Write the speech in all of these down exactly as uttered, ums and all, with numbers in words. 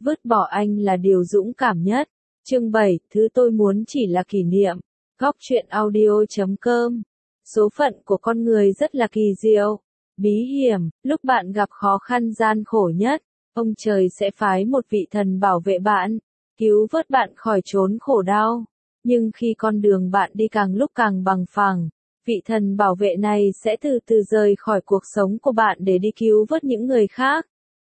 Vứt bỏ anh là điều dũng cảm nhất. Chương bảy, thứ tôi muốn chỉ là kỷ niệm. Góc truyện audio chấm com. Số phận của con người rất là kỳ diệu, bí hiểm, lúc bạn gặp khó khăn gian khổ nhất, ông trời sẽ phái một vị thần bảo vệ bạn, cứu vớt bạn khỏi chốn khổ đau. Nhưng khi con đường bạn đi càng lúc càng bằng phẳng, vị thần bảo vệ này sẽ từ từ rời khỏi cuộc sống của bạn để đi cứu vớt những người khác.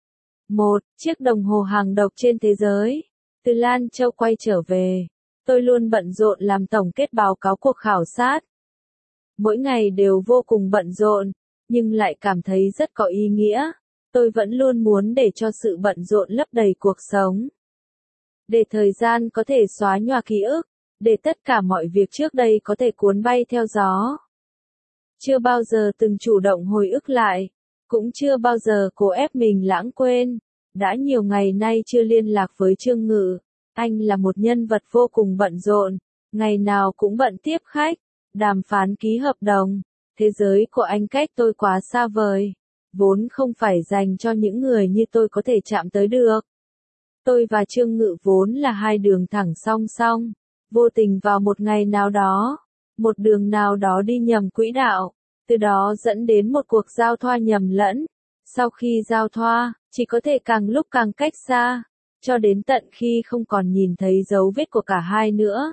Một chiếc đồng hồ hàng độc trên thế giới. Từ Lan Châu quay trở về, tôi luôn bận rộn làm tổng kết báo cáo cuộc khảo sát. Mỗi ngày đều vô cùng bận rộn, nhưng lại cảm thấy rất có ý nghĩa. Tôi vẫn luôn muốn để cho sự bận rộn lấp đầy cuộc sống. Để thời gian có thể xóa nhòa ký ức, để tất cả mọi việc trước đây có thể cuốn bay theo gió. Chưa bao giờ từng chủ động hồi ức lại, cũng chưa bao giờ cố ép mình lãng quên. Đã nhiều ngày nay chưa liên lạc với Trương Ngự, anh là một nhân vật vô cùng bận rộn, ngày nào cũng bận tiếp khách, đàm phán ký hợp đồng. Thế giới của anh cách tôi quá xa vời, vốn không phải dành cho những người như tôi có thể chạm tới được. Tôi và Trương Ngự vốn là hai đường thẳng song song, vô tình vào một ngày nào đó, một đường nào đó đi nhầm quỹ đạo, từ đó dẫn đến một cuộc giao thoa nhầm lẫn. Sau khi giao thoa, chỉ có thể càng lúc càng cách xa, cho đến tận khi không còn nhìn thấy dấu vết của cả hai nữa.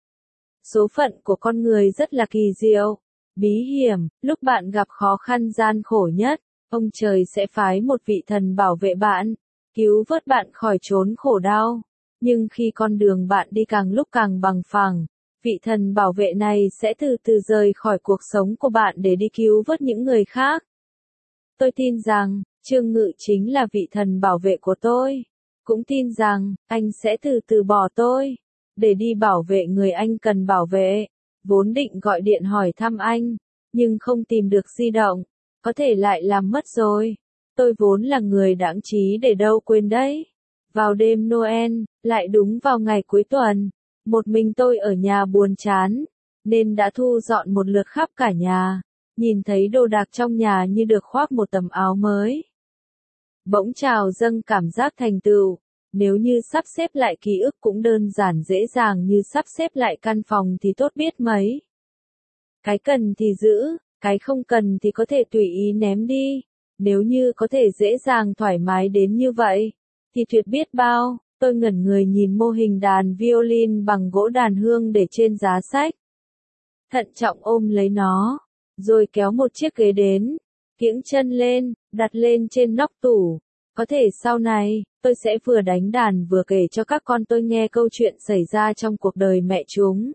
Số phận của con người rất là kỳ diệu, bí hiểm, lúc bạn gặp khó khăn gian khổ nhất, ông trời sẽ phái một vị thần bảo vệ bạn, cứu vớt bạn khỏi chốn khổ đau. Nhưng khi con đường bạn đi càng lúc càng bằng phẳng, vị thần bảo vệ này sẽ từ từ rời khỏi cuộc sống của bạn để đi cứu vớt những người khác. Tôi tin rằng, Trương Ngự chính là vị thần bảo vệ của tôi. Cũng tin rằng, anh sẽ từ từ bỏ tôi, để đi bảo vệ người anh cần bảo vệ. Vốn định gọi điện hỏi thăm anh, nhưng không tìm được di động, có thể lại làm mất rồi. Tôi vốn là người đãng trí để đâu quên đấy. Vào đêm Noel, lại đúng vào ngày cuối tuần, một mình tôi ở nhà buồn chán, nên đã thu dọn một lượt khắp cả nhà. Nhìn thấy đồ đạc trong nhà như được khoác một tấm áo mới. Bỗng trào dâng cảm giác thành tựu, nếu như sắp xếp lại ký ức cũng đơn giản dễ dàng như sắp xếp lại căn phòng thì tốt biết mấy. Cái cần thì giữ, cái không cần thì có thể tùy ý ném đi. Nếu như có thể dễ dàng thoải mái đến như vậy, thì tuyệt biết bao. Tôi ngẩn người nhìn mô hình đàn violin bằng gỗ đàn hương để trên giá sách. Thận trọng ôm lấy nó, rồi kéo một chiếc ghế đến, kiễng chân lên, đặt lên trên nóc tủ. Có thể sau này, tôi sẽ vừa đánh đàn vừa kể cho các con tôi nghe câu chuyện xảy ra trong cuộc đời mẹ chúng.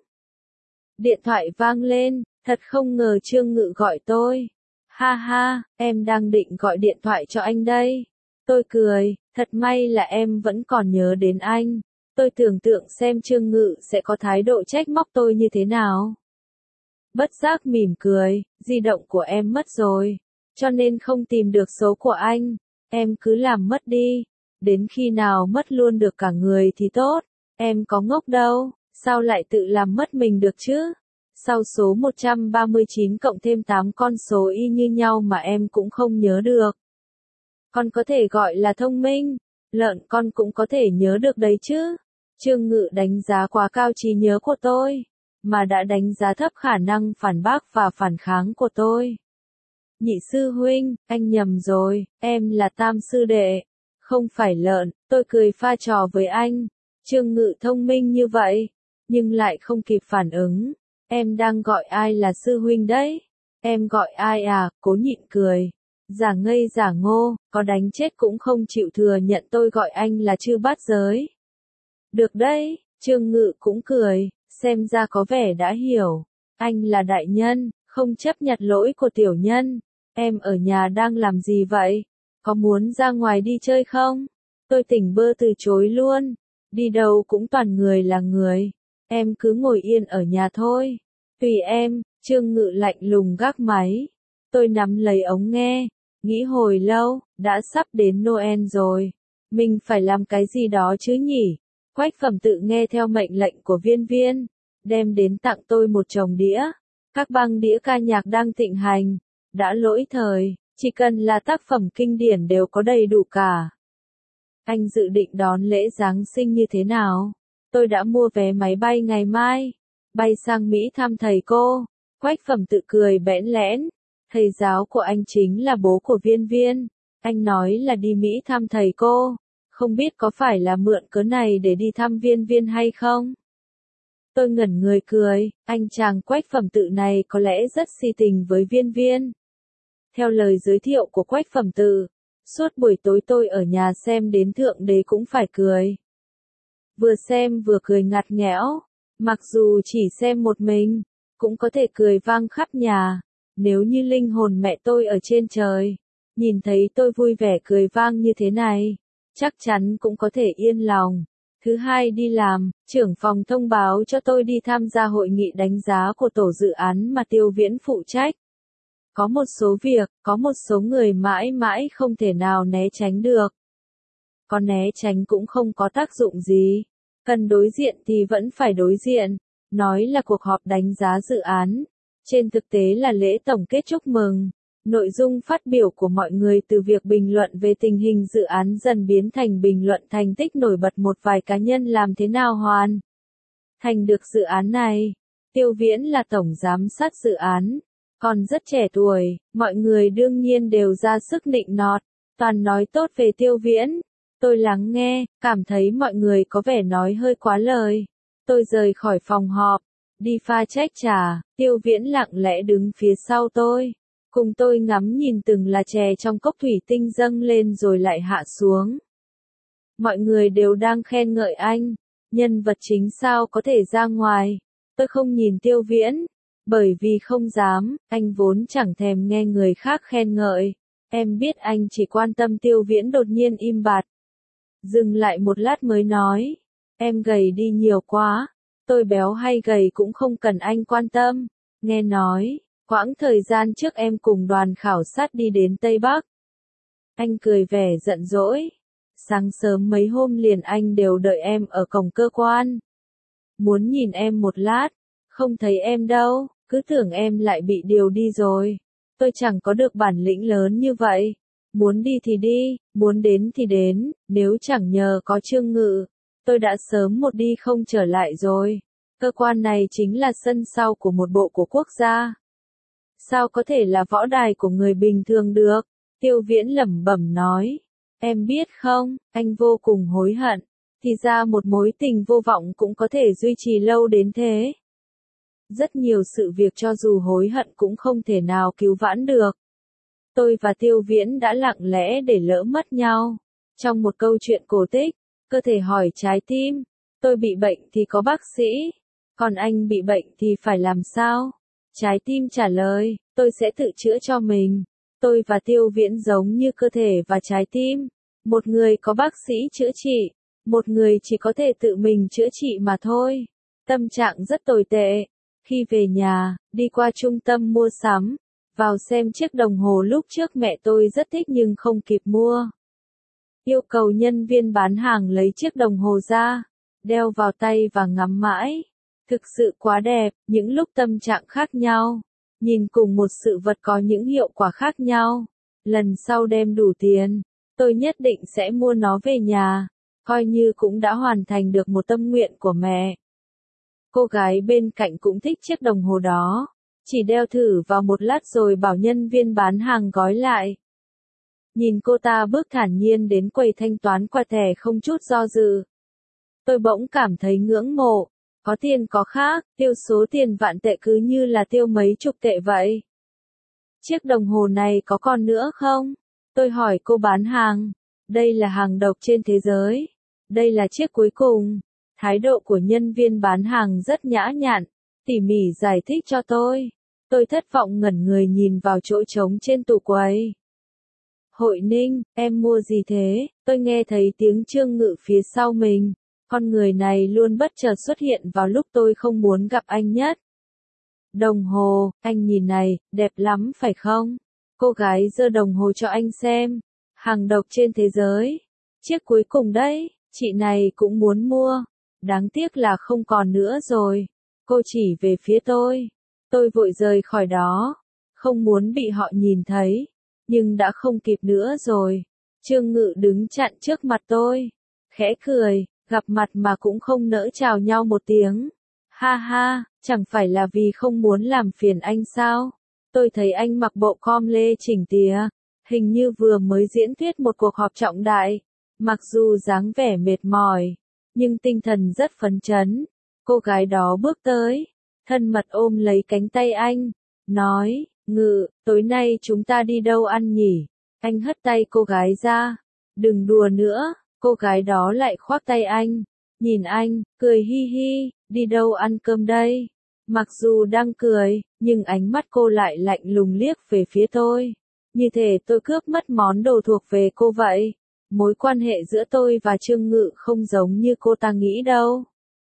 Điện thoại vang lên, thật không ngờ Trương Ngự gọi tôi. Ha ha, em đang định gọi điện thoại cho anh đây. Tôi cười, thật may là em vẫn còn nhớ đến anh. Tôi tưởng tượng xem Trương Ngự sẽ có thái độ trách móc tôi như thế nào. Bất giác mỉm cười, di động của em mất rồi, cho nên không tìm được số của anh. Em cứ làm mất đi, đến khi nào mất luôn được cả người thì tốt. Em có ngốc đâu, sao lại tự làm mất mình được chứ? Sau số một trăm ba mươi chín cộng thêm tám con số y như nhau mà em cũng không nhớ được. Con có thể gọi là thông minh, lợn con cũng có thể nhớ được đấy chứ. Trương Ngự đánh giá quá cao trí nhớ của tôi, mà đã đánh giá thấp khả năng phản bác và phản kháng của tôi. Nhị sư huynh, anh nhầm rồi, em là tam sư đệ, không phải lợn. Tôi cười pha trò với anh. Trương Ngự thông minh như vậy, nhưng lại không kịp phản ứng. Em đang gọi ai là sư huynh đấy? Em gọi ai à? Cố nhịn cười. Giả ngây giả ngô, có đánh chết cũng không chịu thừa nhận tôi gọi anh là chư bát giới. Được đấy, Trương Ngự cũng cười, xem ra có vẻ đã hiểu. Anh là đại nhân, không chấp nhặt lỗi của tiểu nhân. Em ở nhà đang làm gì vậy? Có muốn ra ngoài đi chơi không? Tôi tỉnh bơ từ chối luôn. Đi đâu cũng toàn người là người. Em cứ ngồi yên ở nhà thôi. Tùy em. Trương Ngự lạnh lùng gác máy. Tôi nắm lấy ống nghe, nghĩ hồi lâu, đã sắp đến Noel rồi. Mình phải làm cái gì đó chứ nhỉ? Quách Phẩm tự nghe theo mệnh lệnh của Viên Viên, đem đến tặng tôi một chồng đĩa. Các băng đĩa ca nhạc đang thịnh hành. Đã lỗi thời, chỉ cần là tác phẩm kinh điển đều có đầy đủ cả. Anh dự định đón lễ Giáng sinh như thế nào? Tôi đã mua vé máy bay ngày mai. Bay sang Mỹ thăm thầy cô. Quách Phẩm Tự cười bẽn lẽn. Thầy giáo của anh chính là bố của Viên Viên. Anh nói là đi Mỹ thăm thầy cô. Không biết có phải là mượn cớ này để đi thăm Viên Viên hay không? Tôi ngẩn người cười, anh chàng Quách Phẩm Tự này có lẽ rất si tình với Viên Viên. Theo lời giới thiệu của Quách Phẩm Tự, suốt buổi tối tôi ở nhà xem đến Thượng Đế cũng phải cười. Vừa xem vừa cười ngặt nghẽo, mặc dù chỉ xem một mình, cũng có thể cười vang khắp nhà. Nếu như linh hồn mẹ tôi ở trên trời, nhìn thấy tôi vui vẻ cười vang như thế này, chắc chắn cũng có thể yên lòng. Thứ hai đi làm, trưởng phòng thông báo cho tôi đi tham gia hội nghị đánh giá của tổ dự án mà Tiêu Viễn phụ trách. Có một số việc, có một số người mãi mãi không thể nào né tránh được. Có né tránh cũng không có tác dụng gì. Cần đối diện thì vẫn phải đối diện. Nói là cuộc họp đánh giá dự án. Trên thực tế là lễ tổng kết chúc mừng. Nội dung phát biểu của mọi người từ việc bình luận về tình hình dự án dần biến thành bình luận thành tích nổi bật một vài cá nhân làm thế nào hoàn thành được dự án này. Tiêu Viễn là tổng giám sát dự án, còn rất trẻ tuổi, mọi người đương nhiên đều ra sức nịnh nọt, toàn nói tốt về Tiêu Viễn. Tôi lắng nghe, cảm thấy mọi người có vẻ nói hơi quá lời. Tôi rời khỏi phòng họp, đi pha chách trà, Tiêu Viễn lặng lẽ đứng phía sau tôi. Cùng tôi ngắm nhìn từng là chè trong cốc thủy tinh dâng lên rồi lại hạ xuống. Mọi người đều đang khen ngợi anh, nhân vật chính sao có thể ra ngoài. Tôi không nhìn Tiêu Viễn, bởi vì không dám, anh vốn chẳng thèm nghe người khác khen ngợi. Em biết anh chỉ quan tâm Tiêu Viễn đột nhiên im bặt. Dừng lại một lát mới nói, em gầy đi nhiều quá, tôi béo hay gầy cũng không cần anh quan tâm. Nghe nói, quãng thời gian trước em cùng đoàn khảo sát đi đến Tây Bắc. Anh cười vẻ giận dỗi. Sáng sớm mấy hôm liền anh đều đợi em ở cổng cơ quan. Muốn nhìn em một lát, không thấy em đâu, cứ tưởng em lại bị điều đi rồi. Tôi chẳng có được bản lĩnh lớn như vậy. Muốn đi thì đi, muốn đến thì đến, nếu chẳng nhờ có Trương Ngự, tôi đã sớm một đi không trở lại rồi. Cơ quan này chính là sân sau của một bộ của quốc gia. Sao có thể là võ đài của người bình thường được? Tiêu Viễn lẩm bẩm nói. Em biết không, anh vô cùng hối hận. Thì ra một mối tình vô vọng cũng có thể duy trì lâu đến thế. Rất nhiều sự việc cho dù hối hận cũng không thể nào cứu vãn được. Tôi và Tiêu Viễn đã lặng lẽ để lỡ mất nhau. Trong một câu chuyện cổ tích, cơ thể hỏi trái tim. Tôi bị bệnh thì có bác sĩ. Còn anh bị bệnh thì phải làm sao? Trái tim trả lời, tôi sẽ tự chữa cho mình. Tôi và Tiêu Viễn giống như cơ thể và trái tim. Một người có bác sĩ chữa trị, một người chỉ có thể tự mình chữa trị mà thôi. Tâm trạng rất tồi tệ. Khi về nhà, đi qua trung tâm mua sắm, vào xem chiếc đồng hồ lúc trước mẹ tôi rất thích nhưng không kịp mua. Yêu cầu nhân viên bán hàng lấy chiếc đồng hồ ra, đeo vào tay và ngắm mãi. Thực sự quá đẹp, những lúc tâm trạng khác nhau. Nhìn cùng một sự vật có những hiệu quả khác nhau. Lần sau đem đủ tiền, tôi nhất định sẽ mua nó về nhà. Coi như cũng đã hoàn thành được một tâm nguyện của mẹ. Cô gái bên cạnh cũng thích chiếc đồng hồ đó. Chỉ đeo thử vào một lát rồi bảo nhân viên bán hàng gói lại. Nhìn cô ta bước thản nhiên đến quầy thanh toán qua thẻ không chút do dự. Tôi bỗng cảm thấy ngưỡng mộ. Có tiền có khác, tiêu số tiền vạn tệ cứ như là tiêu mấy chục tệ vậy. Chiếc đồng hồ này có còn nữa không? Tôi hỏi cô bán hàng. Đây là hàng độc trên thế giới. Đây là chiếc cuối cùng. Thái độ của nhân viên bán hàng rất nhã nhặn, tỉ mỉ giải thích cho tôi. Tôi thất vọng ngẩn người nhìn vào chỗ trống trên tủ quầy. Hội Ninh, em mua gì thế? Tôi nghe thấy tiếng Trương Ngự phía sau mình. Con người này luôn bất chợt xuất hiện vào lúc tôi không muốn gặp anh nhất. Đồng hồ, anh nhìn này, đẹp lắm phải không? Cô gái giơ đồng hồ cho anh xem. Hàng độc trên thế giới. Chiếc cuối cùng đấy, chị này cũng muốn mua. Đáng tiếc là không còn nữa rồi. Cô chỉ về phía tôi. Tôi vội rời khỏi đó. Không muốn bị họ nhìn thấy. Nhưng đã không kịp nữa rồi. Trương Ngự đứng chặn trước mặt tôi, khẽ cười, gặp mặt mà cũng không nỡ chào nhau một tiếng. Ha ha, chẳng phải là vì không muốn làm phiền anh sao? Tôi thấy anh mặc bộ com lê chỉnh tỉa, hình như vừa mới diễn thuyết một cuộc họp trọng đại. Mặc dù dáng vẻ mệt mỏi, nhưng tinh thần rất phấn chấn. Cô gái đó bước tới, thân mật ôm lấy cánh tay anh, nói, Ngự, tối nay chúng ta đi đâu ăn nhỉ? Anh hất tay cô gái ra, đừng đùa nữa, cô gái đó lại khoác tay anh, nhìn anh, cười hi hi, đi đâu ăn cơm đây? Mặc dù đang cười, nhưng ánh mắt cô lại lạnh lùng liếc về phía tôi, như thể tôi cướp mất món đồ thuộc về cô vậy. Mối quan hệ giữa tôi và Trương Ngự không giống như cô ta nghĩ đâu.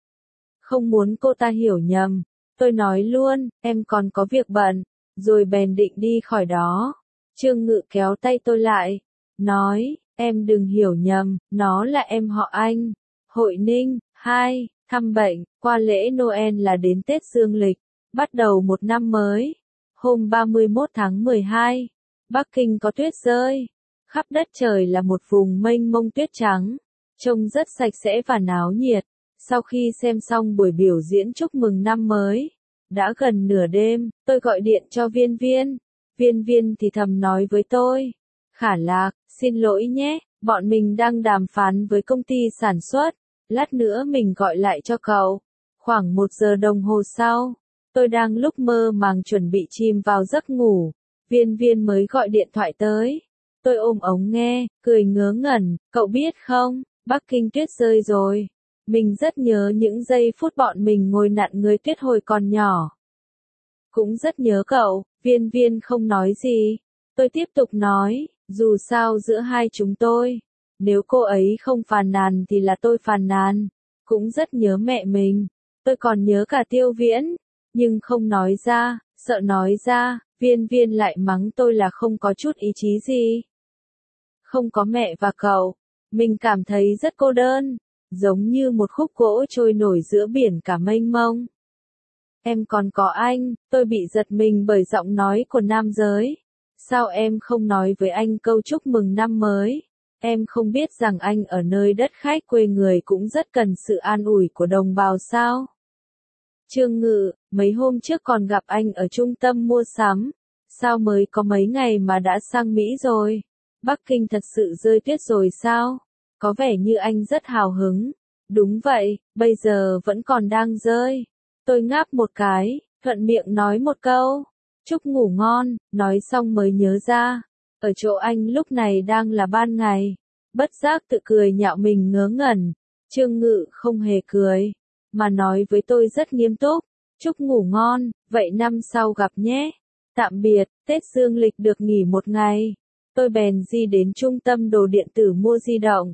Không muốn cô ta hiểu nhầm, tôi nói luôn, em còn có việc bận, rồi bèn định đi khỏi đó. Trương Ngự kéo tay tôi lại, nói, em đừng hiểu nhầm, nó là em họ Anh. Hội Ninh, hai, thăm bệnh, qua lễ Noel là đến Tết Dương lịch, bắt đầu một năm mới. Hôm ba mươi mốt tháng mười hai, Bắc Kinh có tuyết rơi. Khắp đất trời là một vùng mênh mông tuyết trắng, trông rất sạch sẽ và náo nhiệt. Sau khi xem xong buổi biểu diễn chúc mừng năm mới, đã gần nửa đêm, tôi gọi điện cho Viên Viên. Viên Viên thì thầm nói với tôi, Khả Lạc, xin lỗi nhé, bọn mình đang đàm phán với công ty sản xuất, lát nữa mình gọi lại cho cậu. Khoảng một giờ đồng hồ sau, tôi đang lúc mơ màng chuẩn bị chìm vào giấc ngủ, Viên Viên mới gọi điện thoại tới. Tôi ôm ống nghe, cười ngớ ngẩn, cậu biết không, Bắc Kinh tuyết rơi rồi. Mình rất nhớ những giây phút bọn mình ngồi nặn người tuyết hồi còn nhỏ. Cũng rất nhớ cậu, Viên Viên không nói gì. Tôi tiếp tục nói, dù sao giữa hai chúng tôi, nếu cô ấy không phàn nàn thì là tôi phàn nàn. Cũng rất nhớ mẹ mình, tôi còn nhớ cả Tiêu Viễn, nhưng không nói ra, sợ nói ra, Viên Viên lại mắng tôi là không có chút ý chí gì. Không có mẹ và cậu, mình cảm thấy rất cô đơn, giống như một khúc gỗ trôi nổi giữa biển cả mênh mông. Em còn có anh, tôi bị giật mình bởi giọng nói của nam giới. Sao em không nói với anh câu chúc mừng năm mới? Em không biết rằng anh ở nơi đất khách quê người cũng rất cần sự an ủi của đồng bào sao? Trương Ngự, mấy hôm trước còn gặp anh ở trung tâm mua sắm. Sao mới có mấy ngày mà đã sang Mỹ rồi? Bắc Kinh thật sự rơi tuyết rồi sao? Có vẻ như anh rất hào hứng. Đúng vậy, bây giờ vẫn còn đang rơi. Tôi ngáp một cái, thuận miệng nói một câu. Chúc ngủ ngon, nói xong mới nhớ ra. Ở chỗ anh lúc này đang là ban ngày. Bất giác tự cười nhạo mình ngớ ngẩn. Trương Ngự không hề cười, mà nói với tôi rất nghiêm túc. Chúc ngủ ngon, vậy năm sau gặp nhé. Tạm biệt, Tết Dương lịch được nghỉ một ngày. Tôi bèn di đến trung tâm đồ điện tử mua di động.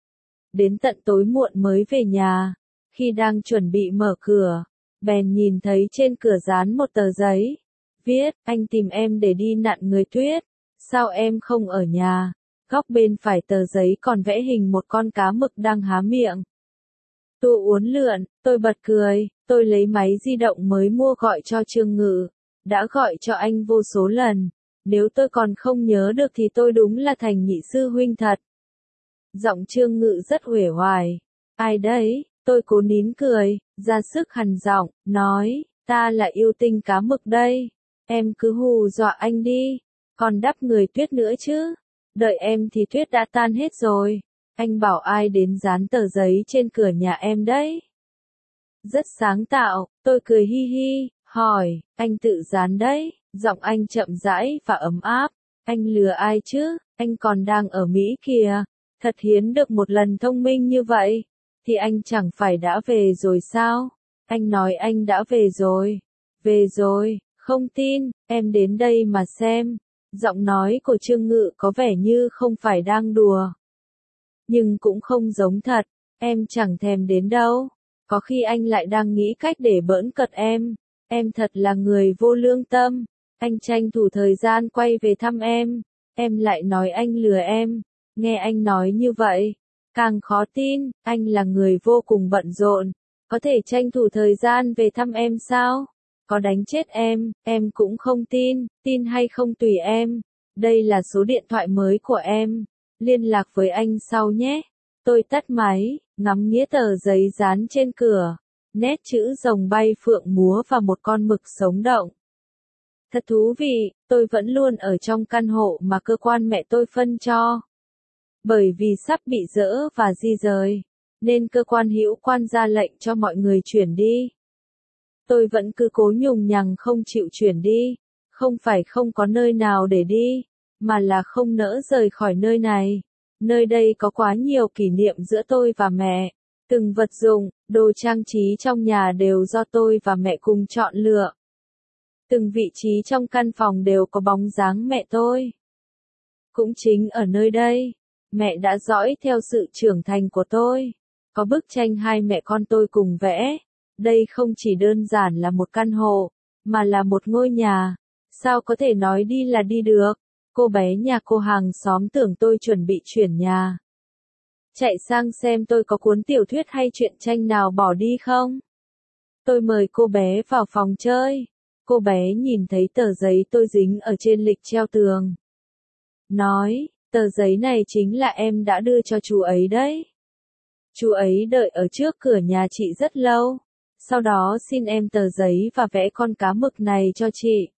Đến tận tối muộn mới về nhà. Khi đang chuẩn bị mở cửa, bèn nhìn thấy trên cửa dán một tờ giấy. Viết, anh tìm em để đi nặn người tuyết. Sao em không ở nhà? Góc bên phải tờ giấy còn vẽ hình một con cá mực đang há miệng. Tua uốn lượn, tôi bật cười, tôi lấy máy di động mới mua gọi cho Trương Ngự. Đã gọi cho anh vô số lần. Nếu tôi còn không nhớ được thì tôi đúng là thành nhị sư huynh thật. Giọng Trương Ngự rất uể oải. Ai đấy? Tôi cố nín cười, ra sức hằn giọng, nói, ta là yêu tinh cá mực đây. Em cứ hù dọa anh đi. Còn đắp người tuyết nữa chứ. Đợi em thì tuyết đã tan hết rồi. Anh bảo ai đến dán tờ giấy trên cửa nhà em đấy? Rất sáng tạo, tôi cười hi hi, hỏi, anh tự dán đấy. Giọng anh chậm rãi và ấm áp. Anh lừa ai chứ? Anh còn đang ở Mỹ kìa. Thật hiếm được một lần thông minh như vậy. Thì anh chẳng phải đã về rồi sao? Anh nói anh đã về rồi. Về rồi, không tin, em đến đây mà xem. Giọng nói của Trương Ngự có vẻ như không phải đang đùa. Nhưng cũng không giống thật, em chẳng thèm đến đâu. Có khi anh lại đang nghĩ cách để bỡn cợt em. Em thật là người vô lương tâm. Anh tranh thủ thời gian quay về thăm em. Em lại nói anh lừa em. Nghe anh nói như vậy, càng khó tin, anh là người vô cùng bận rộn. Có thể tranh thủ thời gian về thăm em sao? Có đánh chết em, em cũng không tin, tin hay không tùy em. Đây là số điện thoại mới của em. Liên lạc với anh sau nhé. Tôi tắt máy, ngắm nghĩa tờ giấy dán trên cửa. Nét chữ rồng bay phượng múa và một con mực sống động. Thật thú vị, tôi vẫn luôn ở trong căn hộ mà cơ quan mẹ tôi phân cho. Bởi vì sắp bị dỡ và di rời, nên cơ quan hữu quan ra lệnh cho mọi người chuyển đi. Tôi vẫn cứ cố nhùng nhằng không chịu chuyển đi, không phải không có nơi nào để đi, mà là không nỡ rời khỏi nơi này. Nơi đây có quá nhiều kỷ niệm giữa tôi và mẹ. Từng vật dụng, đồ trang trí trong nhà đều do tôi và mẹ cùng chọn lựa. Từng vị trí trong căn phòng đều có bóng dáng mẹ tôi. Cũng chính ở nơi đây, mẹ đã dõi theo sự trưởng thành của tôi. Có bức tranh hai mẹ con tôi cùng vẽ. Đây không chỉ đơn giản là một căn hộ, mà là một ngôi nhà. Sao có thể nói đi là đi được? Cô bé nhà cô hàng xóm tưởng tôi chuẩn bị chuyển nhà. Chạy sang xem tôi có cuốn tiểu thuyết hay truyện tranh nào bỏ đi không? Tôi mời cô bé vào phòng chơi. Cô bé nhìn thấy tờ giấy tôi dính ở trên lịch treo tường. Nói, tờ giấy này chính là em đã đưa cho chú ấy đấy. Chú ấy đợi ở trước cửa nhà chị rất lâu. Sau đó xin em tờ giấy và vẽ con cá mực này cho chị.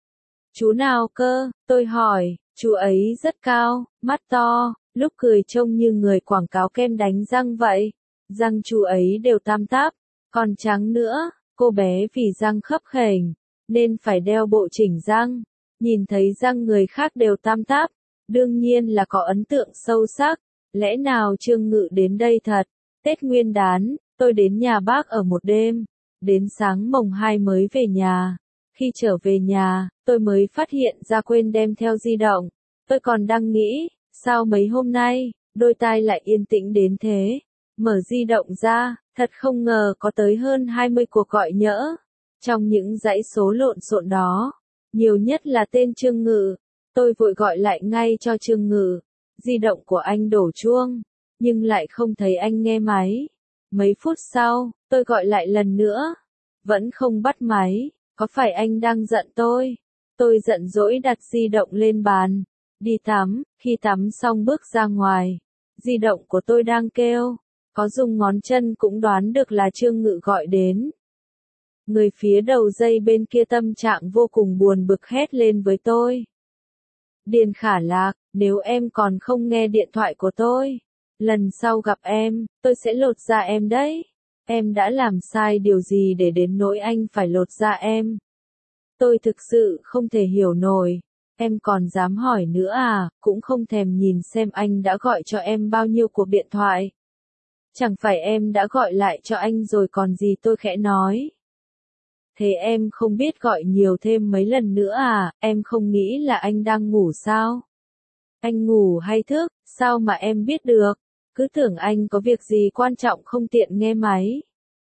Chú nào cơ? Tôi hỏi. Chú ấy rất cao, mắt to, lúc cười trông như người quảng cáo kem đánh răng vậy. Răng chú ấy đều tam táp, còn trắng nữa. Cô bé vì răng khấp khểnh, nên phải đeo bộ chỉnh răng. Nhìn thấy răng người khác đều tam táp, đương nhiên là có ấn tượng sâu sắc. Lẽ nào Trương Ngự đến đây thật? Tết Nguyên đán, tôi đến nhà bác ở một đêm. Đến sáng mồng hai mới về nhà. Khi trở về nhà, tôi mới phát hiện ra quên đem theo di động. Tôi còn đang nghĩ, sao mấy hôm nay, đôi tai lại yên tĩnh đến thế. Mở di động ra, thật không ngờ có tới hơn hai mươi cuộc gọi nhỡ. Trong những dãy số lộn xộn đó, nhiều nhất là tên Trương Ngự. Tôi vội gọi lại ngay cho Trương Ngự. Di động của anh đổ chuông, nhưng lại không thấy anh nghe máy. Mấy phút sau, tôi gọi lại lần nữa. Vẫn không bắt máy. Có phải anh đang giận tôi? Tôi giận dỗi đặt di động lên bàn. Đi tắm, khi tắm xong bước ra ngoài. Di động của tôi đang kêu. Có dùng ngón chân cũng đoán được là Trương Ngự gọi đến. Người phía đầu dây bên kia tâm trạng vô cùng buồn bực hét lên với tôi. Điền Khả Lạc, nếu em còn không nghe điện thoại của tôi, lần sau gặp em, tôi sẽ lột da em đấy. Em đã làm sai điều gì để đến nỗi anh phải lột da em? Tôi thực sự không thể hiểu nổi. Em còn dám hỏi nữa à, cũng không thèm nhìn xem anh đã gọi cho em bao nhiêu cuộc điện thoại. Chẳng phải em đã gọi lại cho anh rồi còn gì, tôi khẽ nói. Thế em không biết gọi nhiều thêm mấy lần nữa à, em không nghĩ là anh đang ngủ sao? Anh ngủ hay thức, sao mà em biết được? Cứ tưởng anh có việc gì quan trọng không tiện nghe máy.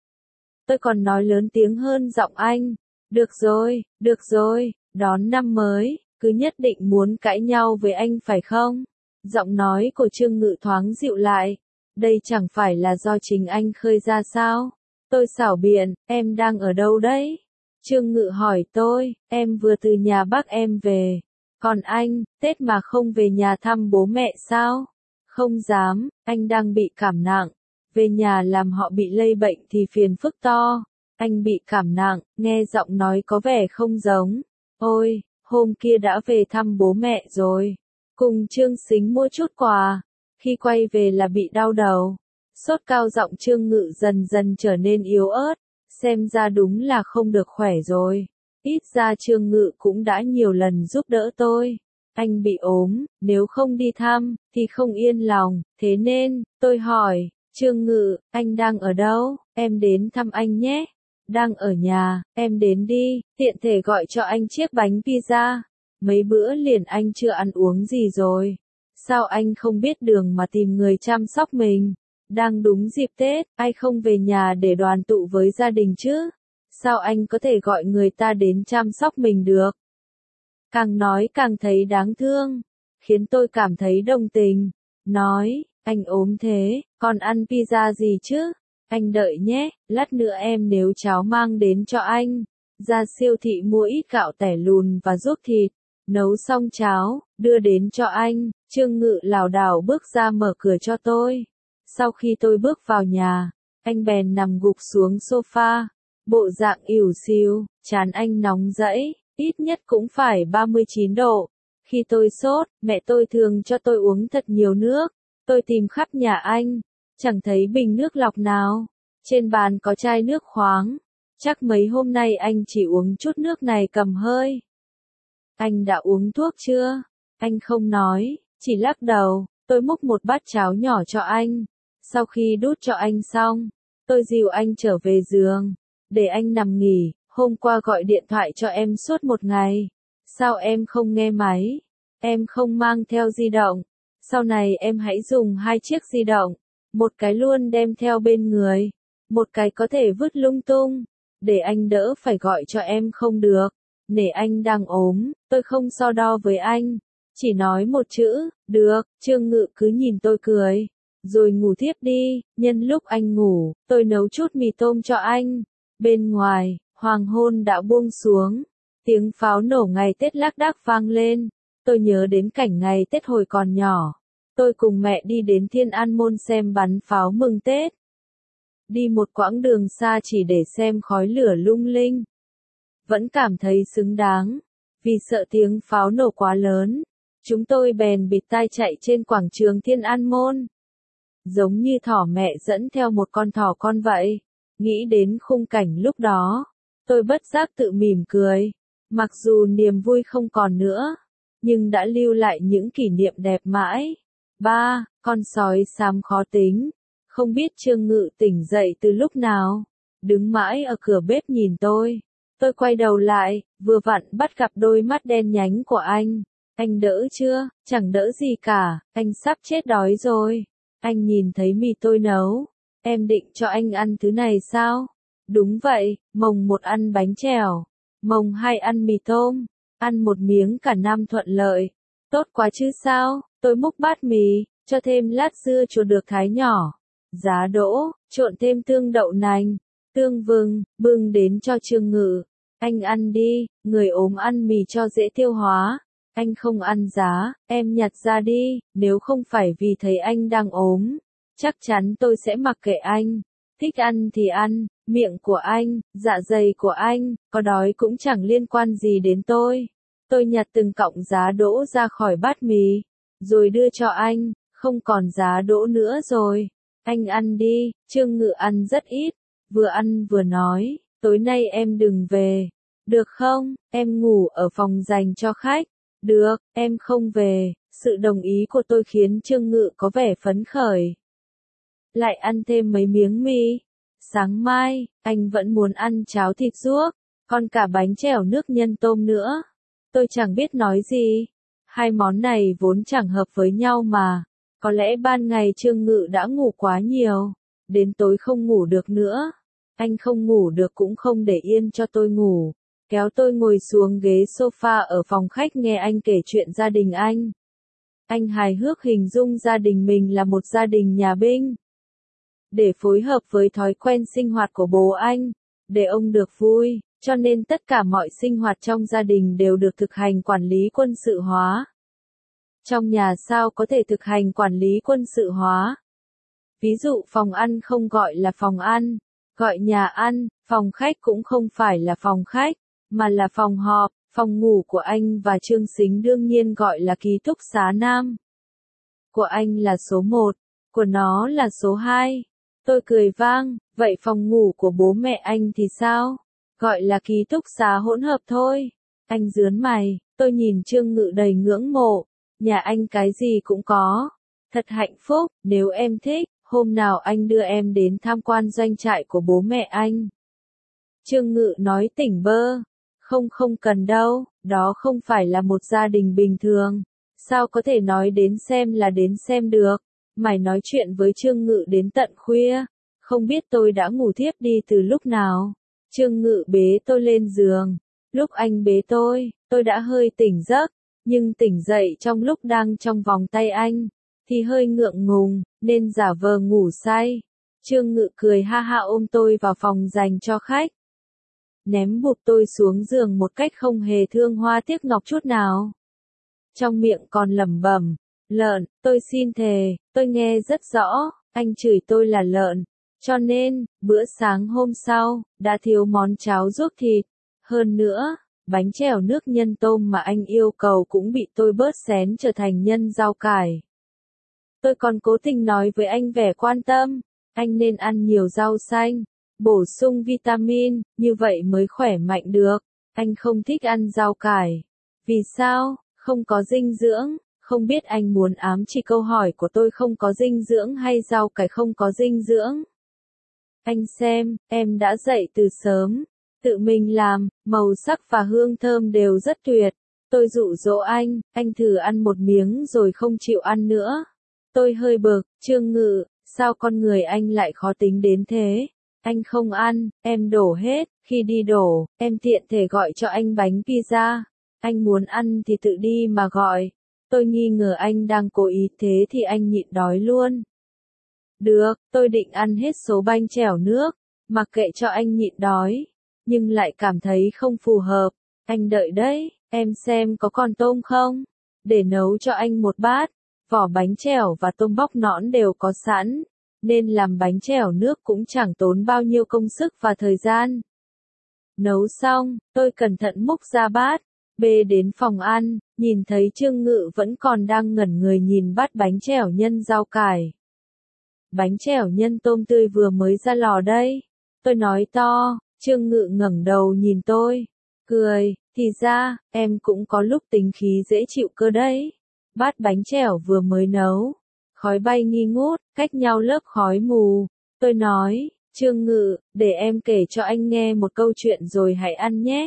Tôi còn nói lớn tiếng hơn giọng anh. Được rồi, được rồi, đón năm mới, cứ nhất định muốn cãi nhau với anh phải không? Giọng nói của Trương Ngự thoáng dịu lại. Đây chẳng phải là do chính anh khơi ra sao? Tôi xảo biện, em đang ở đâu đấy? Trương Ngự hỏi tôi, em vừa từ nhà bác em về. Còn anh, Tết mà không về nhà thăm bố mẹ sao? Không dám, anh đang bị cảm nặng. Về nhà làm họ bị lây bệnh thì phiền phức to. Anh bị cảm nặng, nghe giọng nói có vẻ không giống. Ôi, hôm kia đã về thăm bố mẹ rồi. Cùng Trương Sính mua chút quà. Khi quay về là bị đau đầu. Sốt cao, giọng Trương Ngự dần dần trở nên yếu ớt. Xem ra đúng là không được khỏe rồi. Ít ra Trương Ngự cũng đã nhiều lần giúp đỡ tôi. Anh bị ốm, nếu không đi thăm, thì không yên lòng. Thế nên, tôi hỏi, Trương Ngự, anh đang ở đâu? Em đến thăm anh nhé. Đang ở nhà, em đến đi, tiện thể gọi cho anh chiếc bánh pizza. Mấy bữa liền anh chưa ăn uống gì rồi. Sao anh không biết đường mà tìm người chăm sóc mình? Đang đúng dịp Tết, ai không về nhà để đoàn tụ với gia đình chứ? Sao anh có thể gọi người ta đến chăm sóc mình được? Càng nói càng thấy đáng thương, khiến tôi cảm thấy đồng tình. Nói, anh ốm thế, còn ăn pizza gì chứ? Anh đợi nhé, lát nữa em nếu cháo mang đến cho anh. Ra siêu thị mua ít gạo tẻ lùn và ruốc thịt, nấu xong cháo, đưa đến cho anh. Trương Ngự lảo đảo bước ra mở cửa cho tôi. Sau khi tôi bước vào nhà, anh bèn nằm gục xuống sofa, bộ dạng ỉu xìu, trán anh nóng rẫy, ít nhất cũng phải ba mươi chín độ. Khi tôi sốt, mẹ tôi thường cho tôi uống thật nhiều nước. Tôi tìm khắp nhà anh, chẳng thấy bình nước lọc nào. Trên bàn có chai nước khoáng. Chắc mấy hôm nay anh chỉ uống chút nước này cầm hơi. Anh đã uống thuốc chưa? Anh không nói, chỉ lắc đầu. Tôi múc một bát cháo nhỏ cho anh. Sau khi đút cho anh xong, tôi dìu anh trở về giường, để anh nằm nghỉ. Hôm qua gọi điện thoại cho em suốt một ngày. Sao em không nghe máy? Em không mang theo di động. Sau này em hãy dùng hai chiếc di động. Một cái luôn đem theo bên người. Một cái có thể vứt lung tung. Để anh đỡ phải gọi cho em không được. Nể anh đang ốm, tôi không so đo với anh. Chỉ nói một chữ, được. Trương Ngự cứ nhìn tôi cười. Rồi ngủ thiếp đi. Nhân lúc anh ngủ, tôi nấu chút mì tôm cho anh. Bên ngoài, hoàng hôn đã buông xuống. Tiếng pháo nổ ngày Tết lác đác vang lên. Tôi nhớ đến cảnh ngày Tết hồi còn nhỏ. Tôi cùng mẹ đi đến Thiên An Môn xem bắn pháo mừng Tết. Đi một quãng đường xa chỉ để xem khói lửa lung linh. Vẫn cảm thấy xứng đáng. Vì sợ tiếng pháo nổ quá lớn, chúng tôi bèn bịt tai chạy trên quảng trường Thiên An Môn. Giống như thỏ mẹ dẫn theo một con thỏ con vậy. Nghĩ đến khung cảnh lúc đó, tôi bất giác tự mỉm cười. Mặc dù niềm vui không còn nữa, nhưng đã lưu lại những kỷ niệm đẹp mãi. Ba, con sói xám khó tính. Không biết Trương Ngự tỉnh dậy từ lúc nào. Đứng mãi ở cửa bếp nhìn tôi. Tôi quay đầu lại, vừa vặn bắt gặp đôi mắt đen nhánh của anh. Anh đỡ chưa? Chẳng đỡ gì cả, anh sắp chết đói rồi. Anh nhìn thấy mì tôi nấu. Em định cho anh ăn thứ này sao? Đúng vậy, mồng một ăn bánh chèo. Mồng hai ăn mì tôm. Ăn một miếng cả năm thuận lợi. Tốt quá chứ sao? Tôi múc bát mì, cho thêm lát dưa chuột được thái nhỏ. Giá đỗ, trộn thêm tương đậu nành, tương vừng, bưng đến cho Trương Ngự. Anh ăn đi, người ốm ăn mì cho dễ tiêu hóa. Anh không ăn giá, em nhặt ra đi, nếu không phải vì thấy anh đang ốm. Chắc chắn tôi sẽ mặc kệ anh. Thích ăn thì ăn, miệng của anh, dạ dày của anh, có đói cũng chẳng liên quan gì đến tôi. Tôi nhặt từng cọng giá đỗ ra khỏi bát mì, rồi đưa cho anh, không còn giá đỗ nữa rồi. Anh ăn đi. Trương Ngự ăn rất ít, vừa ăn vừa nói, tối nay em đừng về, được không? Em ngủ ở phòng dành cho khách. Được, em không về. Sự đồng ý của tôi khiến Trương Ngự có vẻ phấn khởi. Lại ăn thêm mấy miếng mì. Sáng mai, anh vẫn muốn ăn cháo thịt ruốc, còn cả bánh chèo nước nhân tôm nữa. Tôi chẳng biết nói gì. Hai món này vốn chẳng hợp với nhau mà. Có lẽ ban ngày Trương Ngự đã ngủ quá nhiều. Đến tối không ngủ được nữa. Anh không ngủ được cũng không để yên cho tôi ngủ. Kéo tôi ngồi xuống ghế sofa ở phòng khách nghe anh kể chuyện gia đình anh. Anh hài hước hình dung gia đình mình là một gia đình nhà binh. Để phối hợp với thói quen sinh hoạt của bố anh, để ông được vui, cho nên tất cả mọi sinh hoạt trong gia đình đều được thực hành quản lý quân sự hóa. Trong nhà sao có thể thực hành quản lý quân sự hóa? Ví dụ phòng ăn không gọi là phòng ăn, gọi nhà ăn, phòng khách cũng không phải là phòng khách, mà là phòng họp. Phòng ngủ của anh và Trương Sính đương nhiên gọi là ký túc xá nam. Của anh là số một, của nó là số hai. Tôi cười vang, vậy phòng ngủ của bố mẹ anh thì sao? Gọi là ký túc xá hỗn hợp thôi. Anh rướn mày, tôi nhìn Trương Ngự đầy ngưỡng mộ. Nhà anh cái gì cũng có. Thật hạnh phúc, nếu em thích, hôm nào anh đưa em đến tham quan doanh trại của bố mẹ anh. Trương Ngự nói tỉnh bơ. Không không cần đâu, đó không phải là một gia đình bình thường. Sao có thể nói đến xem là đến xem được. Mày nói chuyện với Trương Ngự đến tận khuya. Không biết tôi đã ngủ thiếp đi từ lúc nào. Trương Ngự bế tôi lên giường. Lúc anh bế tôi, tôi đã hơi tỉnh giấc. Nhưng tỉnh dậy trong lúc đang trong vòng tay anh, thì hơi ngượng ngùng, nên giả vờ ngủ say. Trương Ngự cười ha ha ôm tôi vào phòng dành cho khách. Ném bụp tôi xuống giường một cách không hề thương hoa tiếc ngọc chút nào. Trong miệng còn lẩm bẩm, Lợn, tôi xin thề, tôi nghe rất rõ, anh chửi tôi là lợn. Cho nên, bữa sáng hôm sau, đã thiếu món cháo ruốc thịt. Hơn nữa, bánh chèo nước nhân tôm mà anh yêu cầu cũng bị tôi bớt xén trở thành nhân rau cải. Tôi còn cố tình nói với anh vẻ quan tâm, anh nên ăn nhiều rau xanh, bổ sung vitamin, như vậy mới khỏe mạnh được. Anh không thích ăn rau cải. Vì sao? Không có dinh dưỡng. Không biết anh muốn ám chỉ câu hỏi của tôi không có dinh dưỡng hay rau cải không có dinh dưỡng. Anh xem, em đã dậy từ sớm, tự mình làm, màu sắc và hương thơm đều rất tuyệt. Tôi dụ dỗ anh, anh thử ăn một miếng rồi không chịu ăn nữa. Tôi hơi bực, Trương Ngự, sao con người anh lại khó tính đến thế? Anh không ăn, em đổ hết, khi đi đổ, em tiện thể gọi cho anh bánh pizza. Anh muốn ăn thì tự đi mà gọi. Tôi nghi ngờ anh đang cố ý thế thì anh nhịn đói luôn. Được, tôi định ăn hết số bánh chèo nước, mặc kệ cho anh nhịn đói, nhưng lại cảm thấy không phù hợp. Anh đợi đấy, em xem có còn tôm không? Để nấu cho anh một bát, vỏ bánh chèo và tôm bóc nõn đều có sẵn, nên làm bánh chèo nước cũng chẳng tốn bao nhiêu công sức và thời gian. Nấu xong, tôi cẩn thận múc ra bát, bê đến phòng ăn, nhìn thấy Trương Ngự vẫn còn đang ngẩn người nhìn bát bánh chèo nhân rau cải. Bánh chèo nhân tôm tươi vừa mới ra lò đây. Tôi nói to, Trương Ngự ngẩng đầu nhìn tôi, cười, thì ra, em cũng có lúc tính khí dễ chịu cơ đấy. Bát bánh chèo vừa mới nấu, khói bay nghi ngút, cách nhau lớp khói mù. Tôi nói, Trương Ngự, để em kể cho anh nghe một câu chuyện rồi hãy ăn nhé.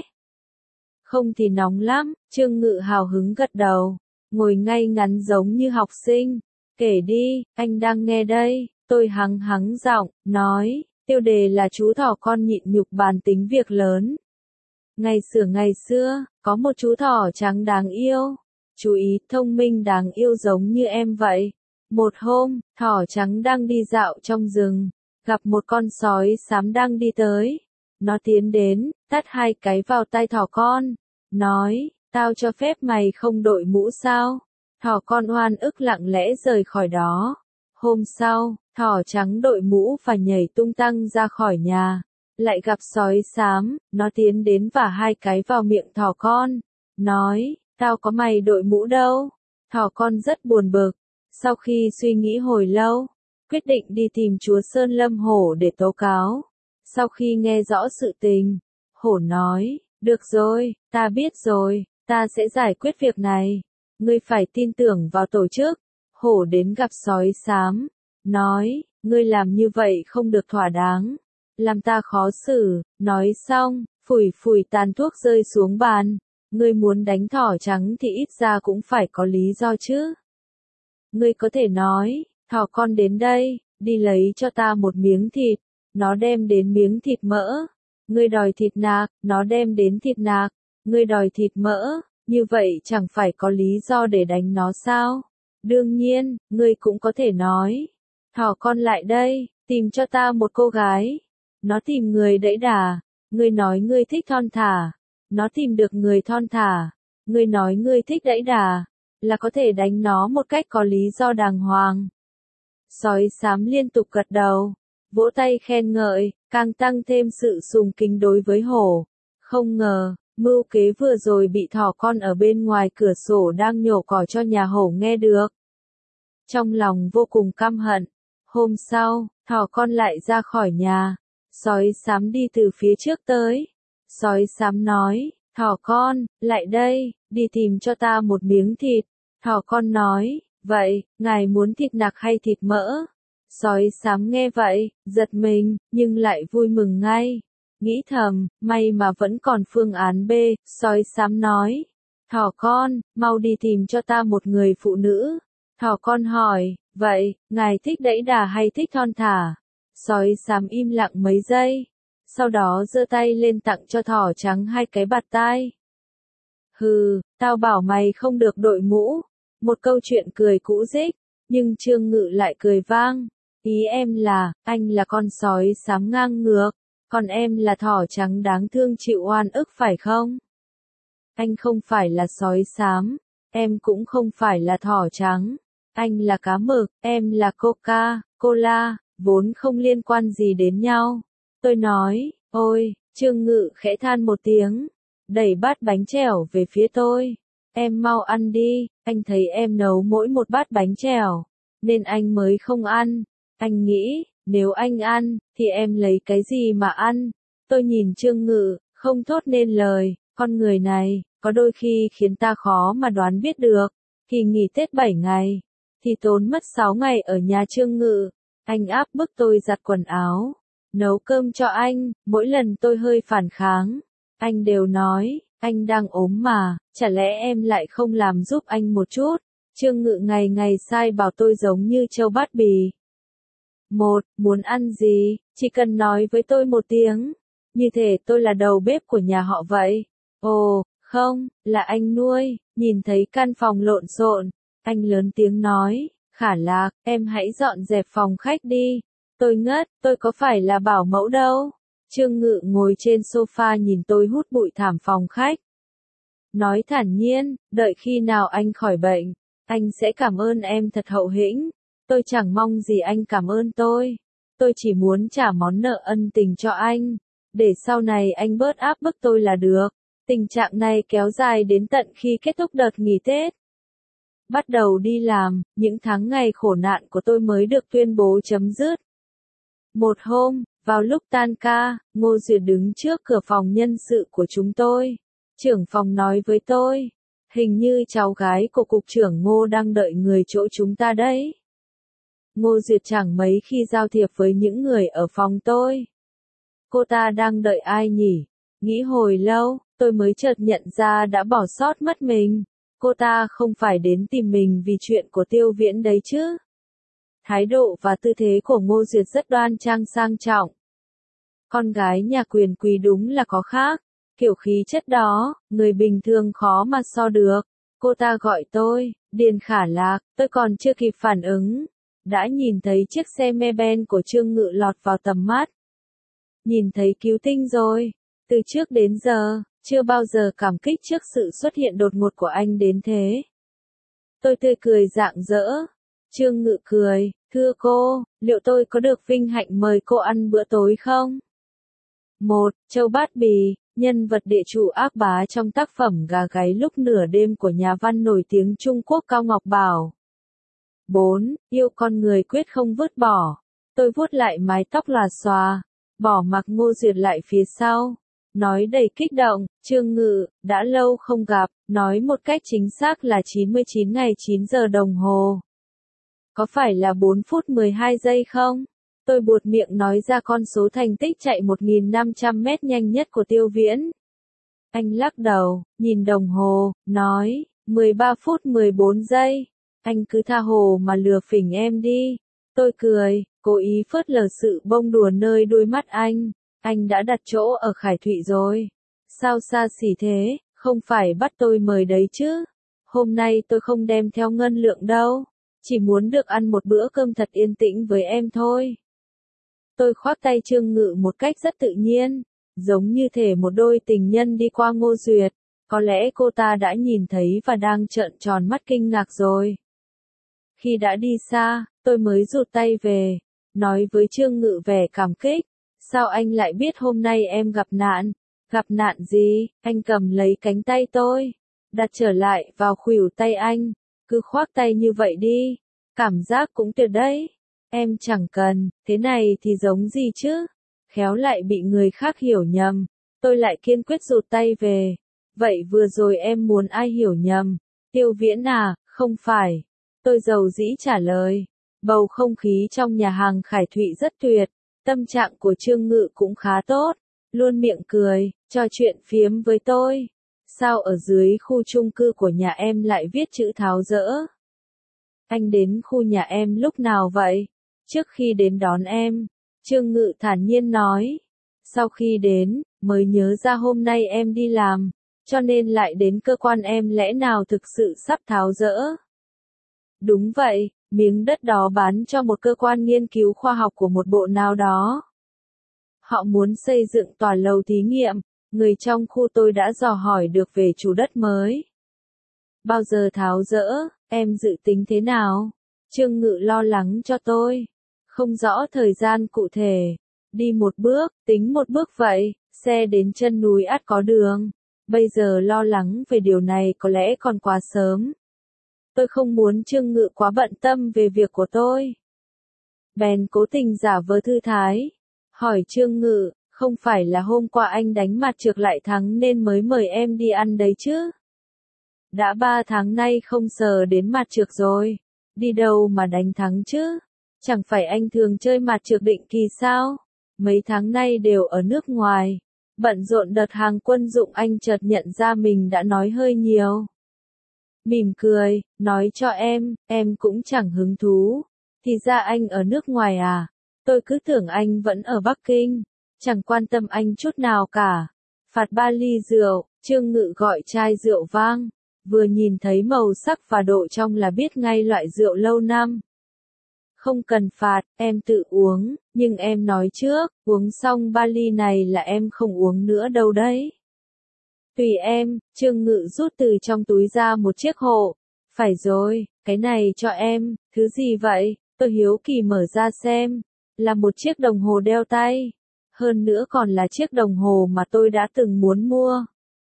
Không thì nóng lắm, Trương Ngự hào hứng gật đầu, ngồi ngay ngắn giống như học sinh. Kể đi, anh đang nghe đây. Tôi hắng hắng giọng, nói, tiêu đề là chú thỏ con nhịn nhục bàn tính việc lớn. Ngày xưa ngày xưa, có một chú thỏ trắng đáng yêu. Chú ý, thông minh đáng yêu giống như em vậy. Một hôm, thỏ trắng đang đi dạo trong rừng, gặp một con sói xám đang đi tới. Nó tiến đến, tát hai cái vào tai thỏ con, nói, tao cho phép mày không đội mũ sao? Thỏ con oan ức lặng lẽ rời khỏi đó. Hôm sau, thỏ trắng đội mũ và nhảy tung tăng ra khỏi nhà. Lại gặp sói xám, nó tiến đến vả hai cái vào miệng thỏ con. Nói, tao có mày đội mũ đâu. Thỏ con rất buồn bực. Sau khi suy nghĩ hồi lâu, quyết định đi tìm chúa Sơn Lâm Hổ để tố cáo. Sau khi nghe rõ sự tình, Hổ nói, được rồi, ta biết rồi, ta sẽ giải quyết việc này. Ngươi phải tin tưởng vào tổ chức. Hổ đến gặp sói xám, nói, ngươi làm như vậy không được thỏa đáng, làm ta khó xử. Nói xong, phủi phủi tàn thuốc rơi xuống bàn. Ngươi muốn đánh thỏ trắng thì ít ra cũng phải có lý do chứ. Ngươi có thể nói, thỏ con đến đây, đi lấy cho ta một miếng thịt. Nó đem đến miếng thịt mỡ. Ngươi đòi thịt nạc, nó đem đến thịt nạc. Ngươi đòi thịt mỡ, như vậy chẳng phải có lý do để đánh nó sao? Đương nhiên, ngươi cũng có thể nói, thỏ con lại đây, tìm cho ta một cô gái. Nó tìm người đẫy đà. Ngươi nói ngươi thích thon thả. Nó tìm được người thon thả. Ngươi nói ngươi thích đẫy đà, là có thể đánh nó một cách có lý do đàng hoàng. Sói xám liên tục gật đầu, vỗ tay khen ngợi, càng tăng thêm sự sùng kính đối với hổ. Không ngờ, mưu kế vừa rồi bị thỏ con ở bên ngoài cửa sổ đang nhổ cỏ cho nhà hổ nghe được. Trong lòng vô cùng căm hận. Hôm sau, thỏ con lại ra khỏi nhà. Sói xám đi từ phía trước tới. Sói xám nói, thỏ con, lại đây, đi tìm cho ta một miếng thịt. Thỏ con nói, vậy, ngài muốn thịt nạc hay thịt mỡ? Sói xám nghe vậy, giật mình, nhưng lại vui mừng ngay. Nghĩ thầm, may mà vẫn còn phương án B. Sói xám nói, thỏ con, mau đi tìm cho ta một người phụ nữ. Thỏ con hỏi, vậy, ngài thích đẫy đà hay thích thon thả? Sói xám im lặng mấy giây, sau đó giơ tay lên tặng cho thỏ trắng hai cái bạt tai. Hừ, tao bảo mày không được đội mũ. Một câu chuyện cười cũ rích, nhưng Trương Ngự lại cười vang. Ý em là, anh là con sói xám ngang ngược, còn em là thỏ trắng đáng thương chịu oan ức phải không? Anh không phải là sói xám, em cũng không phải là thỏ trắng. Anh là cá mực, em là Coca, Cola, vốn không liên quan gì đến nhau. Tôi nói, ôi, Trương Ngự khẽ than một tiếng, đẩy bát bánh chèo về phía tôi. Em mau ăn đi, anh thấy em nấu mỗi một bát bánh chèo, nên anh mới không ăn. Anh nghĩ, nếu anh ăn, thì em lấy cái gì mà ăn? Tôi nhìn Trương Ngự, không thốt nên lời, con người này, có đôi khi khiến ta khó mà đoán biết được. Kỳ nghỉ Tết bảy ngày, thì tốn mất sáu ngày ở nhà Trương Ngự. Anh áp bức tôi giặt quần áo, nấu cơm cho anh, mỗi lần tôi hơi phản kháng. Anh đều nói, anh đang ốm mà, chả lẽ em lại không làm giúp anh một chút? Trương Ngự ngày ngày sai bảo tôi giống như trâu bát bì. Một, muốn ăn gì, chỉ cần nói với tôi một tiếng. Như thể tôi là đầu bếp của nhà họ vậy. Ồ, không, là anh nuôi. Nhìn thấy căn phòng lộn xộn, anh lớn tiếng nói, Khả Lạc, em hãy dọn dẹp phòng khách đi. Tôi ngất, tôi có phải là bảo mẫu đâu. Trương Ngự ngồi trên sofa nhìn tôi hút bụi thảm phòng khách. Nói thản nhiên, đợi khi nào anh khỏi bệnh, anh sẽ cảm ơn em thật hậu hĩnh. Tôi chẳng mong gì anh cảm ơn tôi. Tôi chỉ muốn trả món nợ ân tình cho anh, để sau này anh bớt áp bức tôi là được. Tình trạng này kéo dài đến tận khi kết thúc đợt nghỉ Tết. Bắt đầu đi làm, những tháng ngày khổ nạn của tôi mới được tuyên bố chấm dứt. Một hôm, vào lúc tan ca, Ngô Duyệt đứng trước cửa phòng nhân sự của chúng tôi. Trưởng phòng nói với tôi, hình như cháu gái của cục trưởng Ngô đang đợi người chỗ chúng ta đấy. Ngô Duyệt chẳng mấy khi giao thiệp với những người ở phòng tôi. Cô ta đang đợi ai nhỉ? Nghĩ hồi lâu, tôi mới chợt nhận ra đã bỏ sót mất mình. Cô ta không phải đến tìm mình vì chuyện của Tiêu Viễn đấy chứ. Thái độ và tư thế của Ngô Duyệt rất đoan trang sang trọng. Con gái nhà quyền quý đúng là có khác. Kiểu khí chất đó, người bình thường khó mà so được. Cô ta gọi tôi, Điền Khả Lạc, tôi còn chưa kịp phản ứng. Đã nhìn thấy chiếc xe Mercedes của Trương Ngự lọt vào tầm mắt. Nhìn thấy cứu tinh rồi. Từ trước đến giờ, chưa bao giờ cảm kích trước sự xuất hiện đột ngột của anh đến thế. Tôi tươi cười rạng rỡ. Trương Ngự cười, thưa cô, liệu tôi có được vinh hạnh mời cô ăn bữa tối không? Một, Châu Bát Bì, nhân vật địa chủ ác bá trong tác phẩm Gà gáy lúc nửa đêm của nhà văn nổi tiếng Trung Quốc Cao Ngọc Bảo. Bốn, Yêu con người quyết không vứt bỏ. Tôi vuốt lại mái tóc lòa xòa, bỏ mặc Ngô Duyệt lại phía sau. Nói đầy kích động, Trương Ngự, đã lâu không gặp, nói một cách chính xác là chín mươi chín ngày chín giờ đồng hồ. Có phải là bốn phút mười hai giây không? Tôi buột miệng nói ra con số thành tích chạy một nghìn năm trăm mét nhanh nhất của Tiêu Viễn. Anh lắc đầu, nhìn đồng hồ, nói, mười ba phút mười bốn giây. Anh cứ tha hồ mà lừa phỉnh em đi. Tôi cười, cố ý phớt lờ sự bông đùa nơi đôi mắt anh. Anh đã đặt chỗ ở Khải Thụy rồi. Sao xa xỉ thế, không phải bắt tôi mời đấy chứ. Hôm nay tôi không đem theo ngân lượng đâu. Chỉ muốn được ăn một bữa cơm thật yên tĩnh với em thôi. Tôi khoác tay Trương Ngự một cách rất tự nhiên, giống như thể một đôi tình nhân đi qua Ngô Duyệt. Có lẽ cô ta đã nhìn thấy và đang trợn tròn mắt kinh ngạc rồi. Khi đã đi xa, tôi mới rụt tay về, nói với Trương Ngự vẻ cảm kích. Sao anh lại biết hôm nay em gặp nạn? Gặp nạn gì? Anh cầm lấy cánh tay tôi, đặt trở lại vào khuỷu tay anh. Cứ khoác tay như vậy đi. Cảm giác cũng tuyệt đấy. Em chẳng cần, thế này thì giống gì chứ? Khéo lại bị người khác hiểu nhầm. Tôi lại kiên quyết rụt tay về. Vậy vừa rồi em muốn ai hiểu nhầm? Tiêu Viễn à, không phải. Tôi dầu dĩ trả lời. Bầu không khí trong nhà hàng Khải Thụy rất tuyệt. Tâm trạng của Trương Ngự cũng khá tốt. Luôn miệng cười, trò chuyện phiếm với tôi. Sao ở dưới khu chung cư của nhà em lại viết chữ tháo dỡ? Anh đến khu nhà em lúc nào vậy? Trước khi đến đón em. Trương Ngự thản nhiên nói. Sau khi đến, mới nhớ ra hôm nay em đi làm. Cho nên lại đến cơ quan em lẽ nào thực sự sắp tháo dỡ? Đúng vậy, miếng đất đó bán cho một cơ quan nghiên cứu khoa học của một bộ nào đó. Họ muốn xây dựng tòa lầu thí nghiệm. Người trong khu tôi đã dò hỏi được về chủ đất mới. Bao giờ tháo dỡ, em dự tính thế nào? Trương Ngự lo lắng cho tôi. Không rõ thời gian cụ thể. Đi một bước, tính một bước vậy, xe đến chân núi ắt có đường. Bây giờ lo lắng về điều này có lẽ còn quá sớm. Tôi không muốn Trương Ngự quá bận tâm về việc của tôi. Bèn cố tình giả vờ thư thái. Hỏi Trương Ngự, không phải là hôm qua anh đánh mặt trược lại thắng nên mới mời em đi ăn đấy chứ? Đã ba tháng nay không sờ đến mặt trược rồi. Đi đâu mà đánh thắng chứ? Chẳng phải anh thường chơi mặt trược định kỳ sao? Mấy tháng nay đều ở nước ngoài. Bận rộn đợt hàng quân dụng anh chợt nhận ra mình đã nói hơi nhiều. Mỉm cười, nói cho em, em cũng chẳng hứng thú. Thì ra anh ở nước ngoài à? Tôi cứ tưởng anh vẫn ở Bắc Kinh. Chẳng quan tâm anh chút nào cả. Phạt ba ly rượu, Trương Ngự gọi chai rượu vang. Vừa nhìn thấy màu sắc và độ trong là biết ngay loại rượu lâu năm. Không cần phạt, em tự uống, nhưng em nói trước, uống xong ba ly này là em không uống nữa đâu đấy. Tùy em, Trương Ngự rút từ trong túi ra một chiếc hộ. Phải rồi, cái này cho em, thứ gì vậy? Tôi hiếu kỳ mở ra xem. Là một chiếc đồng hồ đeo tay. Hơn nữa còn là chiếc đồng hồ mà tôi đã từng muốn mua.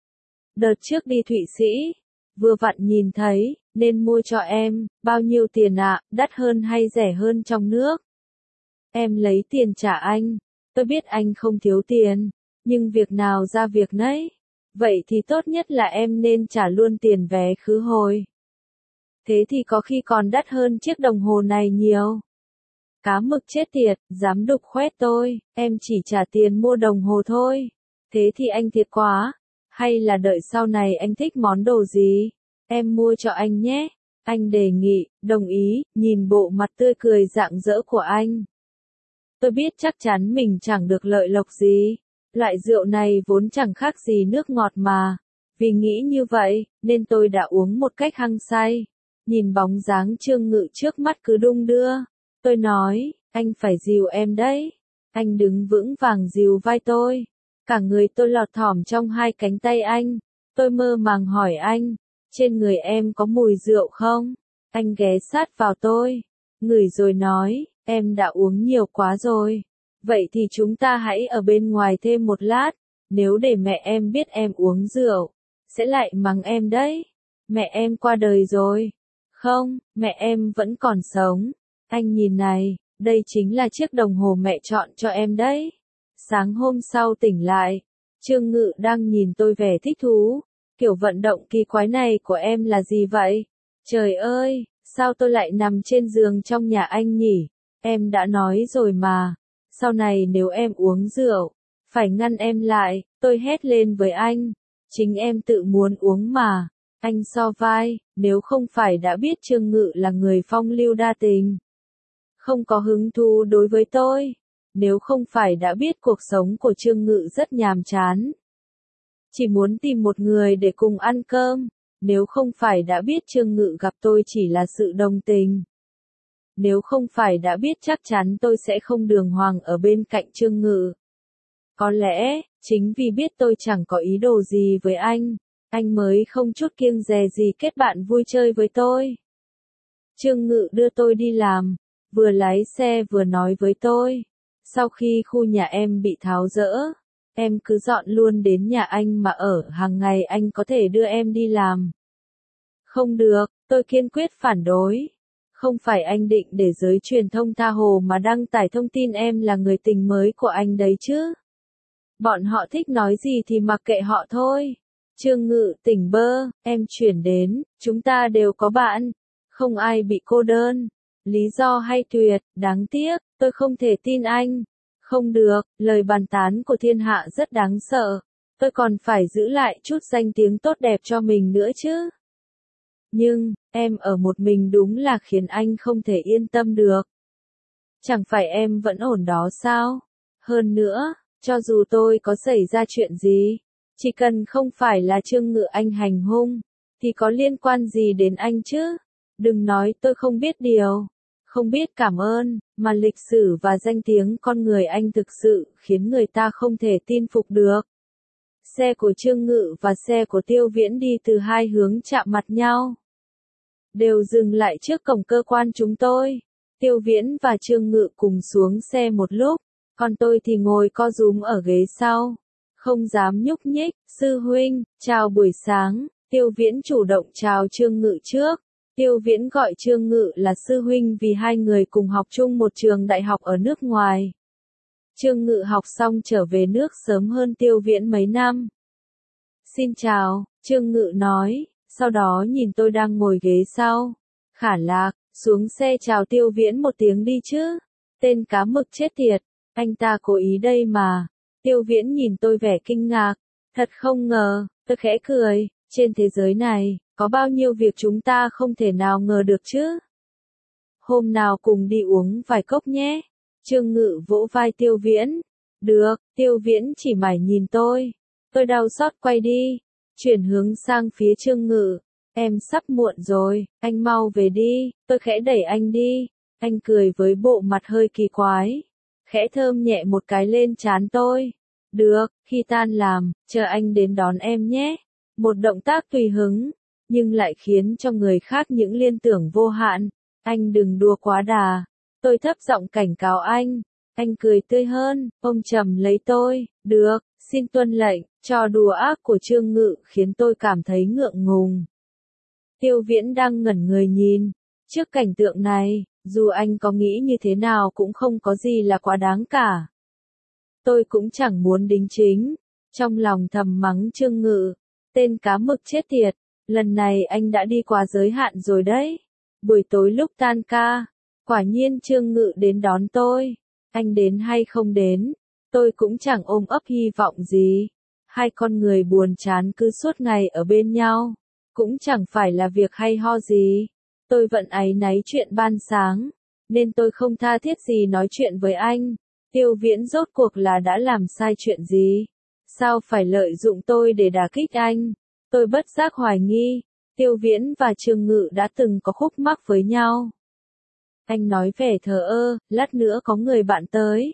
Đợt trước đi Thụy Sĩ, vừa vặn nhìn thấy, nên mua cho em. Bao nhiêu tiền ạ, đắt hơn hay rẻ hơn trong nước? Em lấy tiền trả anh. Tôi biết anh không thiếu tiền, nhưng việc nào ra việc nấy. Vậy thì tốt nhất là em nên trả luôn tiền vé khứ hồi. Thế thì có khi còn đắt hơn chiếc đồng hồ này nhiều. Cá mực chết tiệt, dám đục khoét tôi, em chỉ trả tiền mua đồng hồ thôi. Thế thì anh thiệt quá. Hay là đợi sau này anh thích món đồ gì, em mua cho anh nhé. Anh đề nghị, đồng ý, nhìn bộ mặt tươi cười rạng rỡ của anh. Tôi biết chắc chắn mình chẳng được lợi lộc gì. Loại rượu này vốn chẳng khác gì nước ngọt mà. Vì nghĩ như vậy, nên tôi đã uống một cách hăng say. Nhìn bóng dáng Trương Ngự trước mắt cứ đung đưa. Tôi nói, anh phải dìu em đấy. Anh đứng vững vàng dìu vai tôi. Cả người tôi lọt thỏm trong hai cánh tay anh. Tôi mơ màng hỏi anh, trên người em có mùi rượu không? Anh ghé sát vào tôi, ngửi rồi nói, em đã uống nhiều quá rồi. Vậy thì chúng ta hãy ở bên ngoài thêm một lát. Nếu để mẹ em biết em uống rượu, sẽ lại mắng em đấy. Mẹ em qua đời rồi. Không, mẹ em vẫn còn sống. Anh nhìn này, đây chính là chiếc đồng hồ mẹ chọn cho em đấy. Sáng hôm sau tỉnh lại, Trương Ngự đang nhìn tôi vẻ thích thú. Kiểu vận động kỳ quái này của em là gì vậy? Trời ơi, sao tôi lại nằm trên giường trong nhà anh nhỉ? Em đã nói rồi mà. Sau này nếu em uống rượu, phải ngăn em lại, tôi hét lên với anh. Chính em tự muốn uống mà. Anh so vai, nếu không phải đã biết Trương Ngự là người phong lưu đa tình. Không có hứng thú đối với tôi. Nếu không phải đã biết cuộc sống của Trương Ngự rất nhàm chán. Chỉ muốn tìm một người để cùng ăn cơm. Nếu không phải đã biết Trương Ngự gặp tôi chỉ là sự đồng tình. Nếu không phải đã biết chắc chắn tôi sẽ không đường hoàng ở bên cạnh Trương Ngự. Có lẽ, chính vì biết tôi chẳng có ý đồ gì với anh, anh mới không chút kiêng dè gì kết bạn vui chơi với tôi. Trương Ngự đưa tôi đi làm, vừa lái xe vừa nói với tôi. Sau khi khu nhà em bị tháo dỡ, em cứ dọn luôn đến nhà anh mà ở, hàng ngày anh có thể đưa em đi làm. Không được, tôi kiên quyết phản đối. Không phải anh định để giới truyền thông tha hồ mà đăng tải thông tin em là người tình mới của anh đấy chứ. Bọn họ thích nói gì thì mặc kệ họ thôi. Trương Ngự tỉnh bơ, em chuyển đến, chúng ta đều có bạn. Không ai bị cô đơn. Lý do hay tuyệt, đáng tiếc, tôi không thể tin anh. Không được, lời bàn tán của thiên hạ rất đáng sợ. Tôi còn phải giữ lại chút danh tiếng tốt đẹp cho mình nữa chứ. Nhưng, em ở một mình đúng là khiến anh không thể yên tâm được. Chẳng phải em vẫn ổn đó sao? Hơn nữa, cho dù tôi có xảy ra chuyện gì, chỉ cần không phải là Trương Ngự anh hành hung, thì có liên quan gì đến anh chứ? Đừng nói tôi không biết điều, không biết cảm ơn, mà lịch sử và danh tiếng con người anh thực sự khiến người ta không thể tin phục được. Xe của Trương Ngự và xe của Tiêu Viễn đi từ hai hướng chạm mặt nhau. đều dừng lại trước cổng cơ quan chúng tôi. Tiêu Viễn và Trương Ngự cùng xuống xe một lúc, còn tôi thì ngồi co rúm ở ghế sau, không dám nhúc nhích. Sư huynh, chào buổi sáng. Tiêu Viễn chủ động chào Trương Ngự trước. Tiêu Viễn gọi Trương Ngự là sư huynh vì hai người cùng học chung một trường đại học ở nước ngoài. Trương Ngự học xong trở về nước sớm hơn Tiêu Viễn mấy năm. Xin chào, Trương Ngự nói, sau đó nhìn tôi đang ngồi ghế sau. Khả Lạc, xuống xe chào Tiêu Viễn một tiếng đi chứ. Tên cá mực chết tiệt, anh ta cố ý đây mà. Tiêu Viễn nhìn tôi vẻ kinh ngạc. Thật không ngờ, tôi khẽ cười, trên thế giới này, có bao nhiêu việc chúng ta không thể nào ngờ được chứ. Hôm nào cùng đi uống vài cốc nhé. Trương Ngự vỗ vai Tiêu Viễn. Được, Tiêu Viễn chỉ mải nhìn tôi. Tôi đau xót quay đi, chuyển hướng sang phía Trương Ngự. Em sắp muộn rồi, anh mau về đi. Tôi khẽ đẩy anh đi. Anh cười với bộ mặt hơi kỳ quái, khẽ thơm nhẹ một cái lên trán tôi. Được, khi tan làm, chờ anh đến đón em nhé. Một động tác tùy hứng, nhưng lại khiến cho người khác những liên tưởng vô hạn. Anh đừng đùa quá đà. Tôi thấp giọng cảnh cáo anh. Anh cười tươi hơn, ôm chầm lấy tôi. Được, xin tuân lệnh. Trò đùa ác của Trương Ngự khiến tôi cảm thấy ngượng ngùng. Tiêu Viễn đang ngẩn người nhìn. Trước cảnh tượng này, dù anh có nghĩ như thế nào cũng không có gì là quá đáng cả. Tôi cũng chẳng muốn đính chính. Trong lòng thầm mắng Trương Ngự. Tên cá mực chết tiệt, lần này anh đã đi quá giới hạn rồi đấy. Buổi tối lúc tan ca, quả nhiên Trương Ngự đến đón tôi. Anh đến hay không đến, tôi cũng chẳng ôm ấp hy vọng gì. Hai con người buồn chán cứ suốt ngày ở bên nhau, cũng chẳng phải là việc hay ho gì. Tôi vẫn áy náy chuyện ban sáng, nên tôi không tha thiết gì nói chuyện với anh. Tiêu Viễn rốt cuộc là đã làm sai chuyện gì? Sao phải lợi dụng tôi để đả kích anh? Tôi bất giác hoài nghi, Tiêu Viễn và Trương Ngự đã từng có khúc mắc với nhau. Anh nói vẻ thờ ơ, lát nữa có người bạn tới.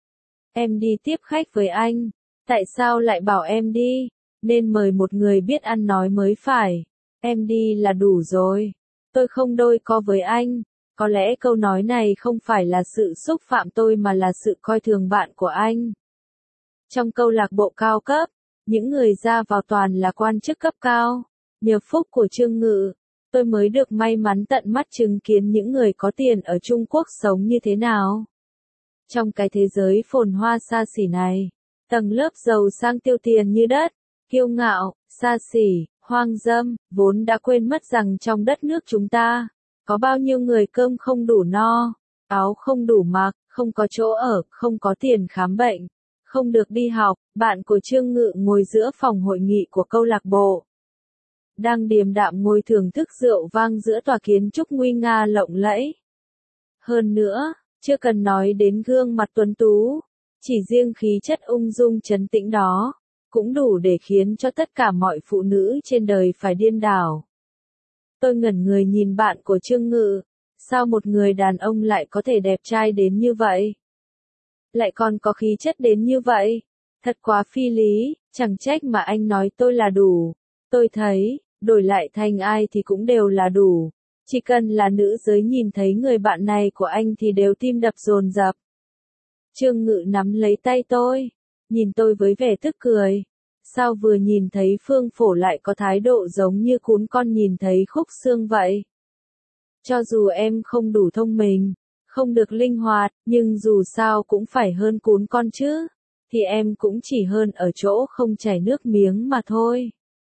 Em đi tiếp khách với anh. Tại sao lại bảo em đi? Nên mời một người biết ăn nói mới phải. Em đi là đủ rồi. Tôi không đôi co với anh. Có lẽ câu nói này không phải là sự xúc phạm tôi mà là sự coi thường bạn của anh. Trong câu lạc bộ cao cấp, những người ra vào toàn là quan chức cấp cao. Nhờ phúc của Trương Ngự, tôi mới được may mắn tận mắt chứng kiến những người có tiền ở Trung Quốc sống như thế nào. Trong cái thế giới phồn hoa xa xỉ này, tầng lớp giàu sang tiêu tiền như đất, kiêu ngạo, xa xỉ, hoang dâm, vốn đã quên mất rằng trong đất nước chúng ta, có bao nhiêu người cơm không đủ no, áo không đủ mặc, không có chỗ ở, không có tiền khám bệnh, không được đi học. Bạn của Trương Ngự ngồi giữa phòng hội nghị của câu lạc bộ, đang điềm đạm ngồi thưởng thức rượu vang giữa tòa kiến trúc nguy nga lộng lẫy. Hơn nữa, chưa cần nói đến gương mặt tuấn tú, chỉ riêng khí chất ung dung trấn tĩnh đó, cũng đủ để khiến cho tất cả mọi phụ nữ trên đời phải điên đảo. Tôi ngẩn người nhìn bạn của Trương Ngự, sao một người đàn ông lại có thể đẹp trai đến như vậy? Lại còn có khí chất đến như vậy? Thật quá phi lý, chẳng trách mà anh nói tôi là đủ. Tôi thấy, đổi lại thành ai thì cũng đều là đủ. Chỉ cần là nữ giới nhìn thấy người bạn này của anh thì đều tim đập dồn dập. Trương Ngự nắm lấy tay tôi, nhìn tôi với vẻ tức cười. Sao vừa nhìn thấy Phương Phổ lại có thái độ giống như cún con nhìn thấy khúc xương vậy? Cho dù em không đủ thông minh, không được linh hoạt, nhưng dù sao cũng phải hơn cún con chứ. Thì em cũng chỉ hơn ở chỗ không chảy nước miếng mà thôi.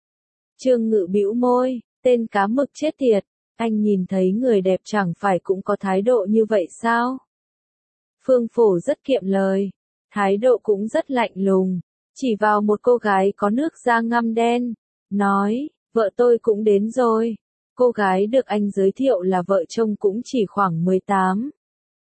Trương Ngự bĩu môi, tên cá mực chết tiệt, anh nhìn thấy người đẹp chẳng phải cũng có thái độ như vậy sao? Phương Phổ rất kiệm lời, thái độ cũng rất lạnh lùng, chỉ vào một cô gái có nước da ngăm đen, nói, vợ tôi cũng đến rồi. Cô gái được anh giới thiệu là vợ chồng cũng chỉ khoảng mười tám,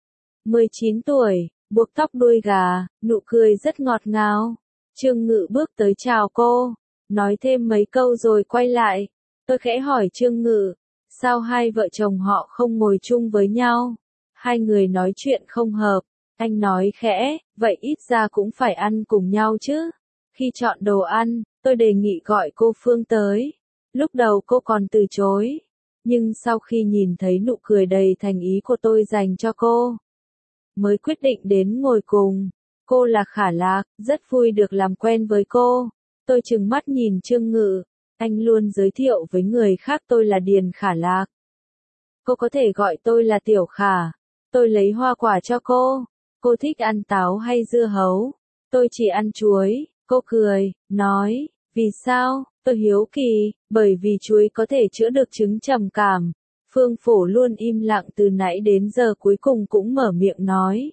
mười chín tuổi, buộc tóc đuôi gà, nụ cười rất ngọt ngào. Trương Ngự bước tới chào cô, nói thêm mấy câu rồi quay lại. Tôi khẽ hỏi Trương Ngự, sao hai vợ chồng họ không ngồi chung với nhau? Hai người nói chuyện không hợp. Anh nói khẽ, vậy ít ra cũng phải ăn cùng nhau chứ. Khi chọn đồ ăn, tôi đề nghị gọi cô Phương tới. Lúc đầu cô còn từ chối, Nhưng sau khi nhìn thấy nụ cười đầy thành ý của tôi dành cho cô, mới quyết định đến ngồi cùng. Cô là Khả Lạc, rất vui được làm quen với cô. Tôi trừng mắt nhìn Trương Ngự, anh luôn giới thiệu với người khác tôi là Điền Khả Lạc. Cô có thể gọi tôi là Tiểu Khả. Tôi lấy hoa quả cho cô. Cô thích ăn táo hay dưa hấu? Tôi chỉ ăn chuối. Cô cười, nói, vì sao? Tôi hiếu kỳ, bởi vì chuối có thể chữa được chứng trầm cảm. Phương Phổ luôn im lặng từ nãy đến giờ cuối cùng cũng mở miệng nói.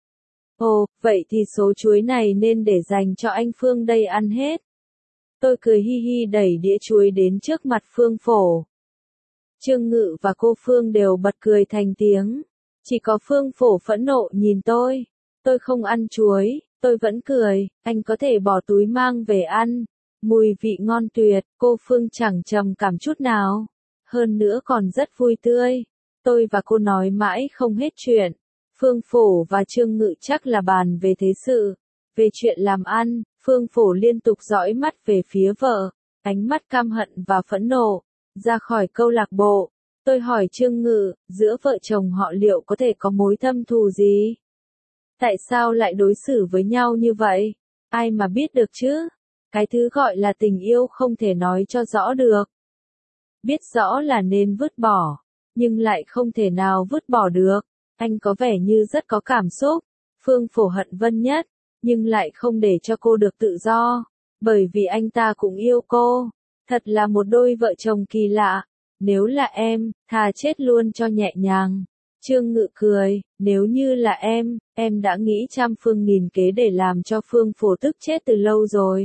Ồ, vậy thì số chuối này nên để dành cho anh Phương đây ăn hết. Tôi cười hi hi đẩy đĩa chuối đến trước mặt Phương Phổ. Trương Ngự và cô Phương đều bật cười thành tiếng. Chỉ có Phương Phổ phẫn nộ nhìn tôi. Tôi không ăn chuối, tôi vẫn cười, anh có thể bỏ túi mang về ăn. Mùi vị ngon tuyệt, cô Phương chẳng trầm cảm chút nào. Hơn nữa còn rất vui tươi. Tôi và cô nói mãi không hết chuyện. Phương Phổ và Trương Ngự chắc là bàn về thế sự. Về chuyện làm ăn, Phương Phổ liên tục dõi mắt về phía vợ. Ánh mắt căm hận và phẫn nộ. Ra khỏi câu lạc bộ, tôi hỏi Trương Ngự, giữa vợ chồng họ liệu có thể có mối thâm thù gì? Tại sao lại đối xử với nhau như vậy? Ai mà biết được chứ? Cái thứ gọi là tình yêu không thể nói cho rõ được. Biết rõ là nên vứt bỏ, nhưng lại không thể nào vứt bỏ được. Anh có vẻ như rất có cảm xúc. Phương Phổ hận Vân Nhất, nhưng lại không để cho cô được tự do, bởi vì anh ta cũng yêu cô. Thật là một đôi vợ chồng kỳ lạ. Nếu là em, thà chết luôn cho nhẹ nhàng. Trương Ngự cười, nếu như là em, em đã nghĩ trăm phương nghìn kế để làm cho Phương Phổ tức chết từ lâu rồi.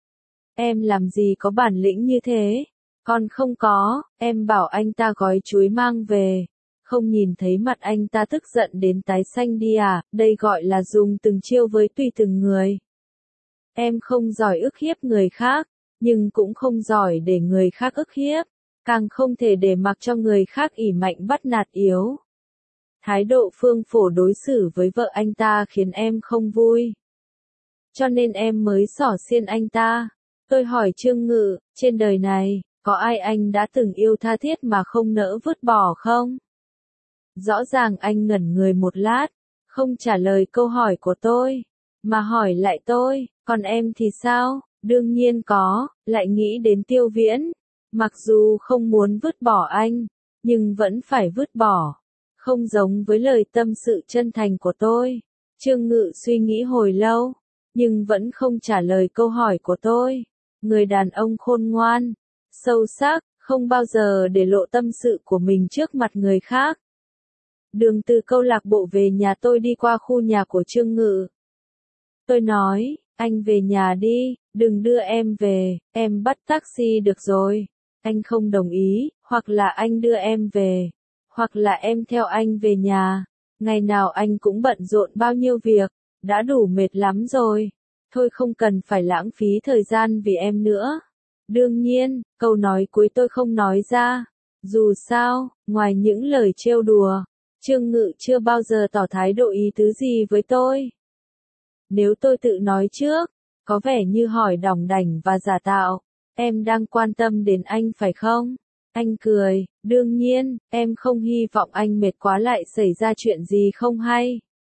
Em làm gì có bản lĩnh như thế? Còn không có, em bảo anh ta gói chuối mang về. Không nhìn thấy mặt anh ta tức giận đến tái xanh đi à, đây gọi là dùng từng chiêu với tùy từng người. Em không giỏi ức hiếp người khác, nhưng cũng không giỏi để người khác ức hiếp, càng không thể để mặc cho người khác ỷ mạnh bắt nạt yếu. Thái độ Phương Phổ đối xử với vợ anh ta khiến em không vui. Cho nên em mới xỏ xiên anh ta. Tôi hỏi Trương Ngự, trên đời này, có ai anh đã từng yêu tha thiết mà không nỡ vứt bỏ không? Rõ ràng anh ngẩn người một lát, không trả lời câu hỏi của tôi, mà hỏi lại tôi, còn em thì sao? Đương nhiên có, lại nghĩ đến Tiêu Viễn. Mặc dù không muốn vứt bỏ anh, nhưng vẫn phải vứt bỏ. Không giống với lời tâm sự chân thành của tôi. Trương Ngự suy nghĩ hồi lâu, nhưng vẫn không trả lời câu hỏi của tôi. Người đàn ông khôn ngoan, sâu sắc, không bao giờ để lộ tâm sự của mình trước mặt người khác. Đường từ câu lạc bộ về nhà tôi đi qua khu nhà của Trương Ngự. Tôi nói, anh về nhà đi, đừng đưa em về, em bắt taxi được rồi. Anh không đồng ý, hoặc là anh đưa em về, hoặc là em theo anh về nhà. Ngày nào anh cũng bận rộn bao nhiêu việc, đã đủ mệt lắm rồi. Thôi không cần phải lãng phí thời gian vì em nữa. Đương nhiên, câu nói cuối tôi không nói ra. Dù sao, ngoài những lời trêu đùa, Trương Ngự chưa bao giờ tỏ thái độ ý tứ gì với tôi. Nếu tôi tự nói trước, có vẻ như hỏi đỏng đảnh và giả tạo. Em đang quan tâm đến anh phải không? Anh cười, đương nhiên, em không hy vọng anh mệt quá lại xảy ra chuyện gì không hay.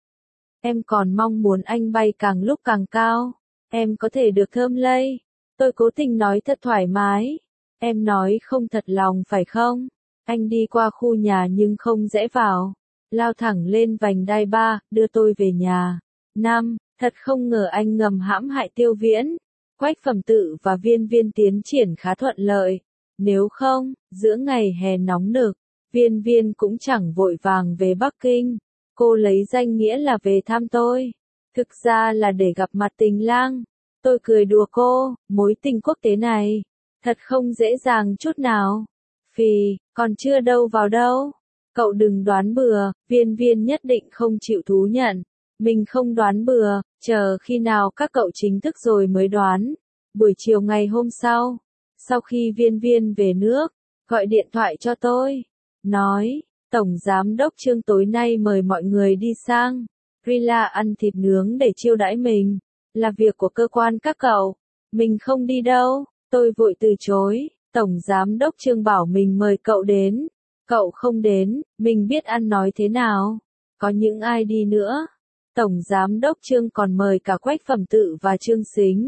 Em còn mong muốn anh bay càng lúc càng cao. Em có thể được thơm lây. Tôi cố tình nói thật thoải mái. Em nói không thật lòng phải không? Anh đi qua khu nhà nhưng không rẽ vào. Lao thẳng lên vành đai ba, đưa tôi về nhà. Năm, thật không ngờ anh ngầm hãm hại Tiêu Viễn. Quách Phẩm Tự và Viên Viên tiến triển khá thuận lợi. Nếu không, giữa ngày hè nóng nực, Viên Viên cũng chẳng vội vàng về Bắc Kinh. Cô lấy danh nghĩa là về thăm tôi. Thực ra là để gặp mặt tình lang. Tôi cười đùa cô, mối tình quốc tế này, thật không dễ dàng chút nào. Phì, còn chưa đâu vào đâu. Cậu đừng đoán bừa, Viên Viên nhất định không chịu thú nhận. Mình không đoán bừa, chờ khi nào các cậu chính thức rồi mới đoán. Buổi chiều ngày hôm sau, sau khi Viên Viên về nước, gọi điện thoại cho tôi. Nói, Tổng Giám đốc Trương tối nay mời mọi người đi sang Rila ăn thịt nướng để chiêu đãi mình. Là việc của cơ quan các cậu. Mình không đi đâu. Tôi vội từ chối. Tổng Giám đốc Trương bảo mình mời cậu đến. Cậu không đến, mình biết ăn nói thế nào. Có những ai đi nữa? Tổng Giám đốc Trương còn mời cả Quách Phẩm Tự và Trương Sính.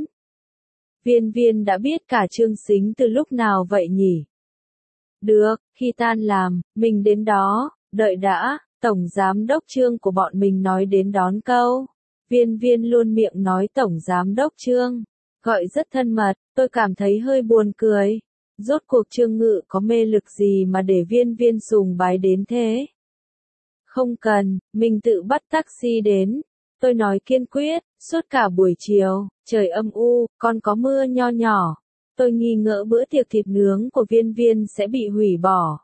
Viên Viên đã biết cả Trương Sính từ lúc nào vậy nhỉ? Được, khi tan làm, mình đến đó, đợi đã, Tổng Giám đốc Trương của bọn mình nói đến đón câu. Viên Viên luôn miệng nói Tổng Giám đốc Trương, gọi rất thân mật, tôi cảm thấy hơi buồn cười. Rốt cuộc Trương Ngự có mê lực gì mà để Viên Viên sùng bái đến thế? Không cần, mình tự bắt taxi đến. Tôi nói kiên quyết, suốt cả buổi chiều, trời âm u, còn có mưa nho nhỏ. Tôi nghi ngờ bữa tiệc thịt nướng của Viên Viên sẽ bị hủy bỏ.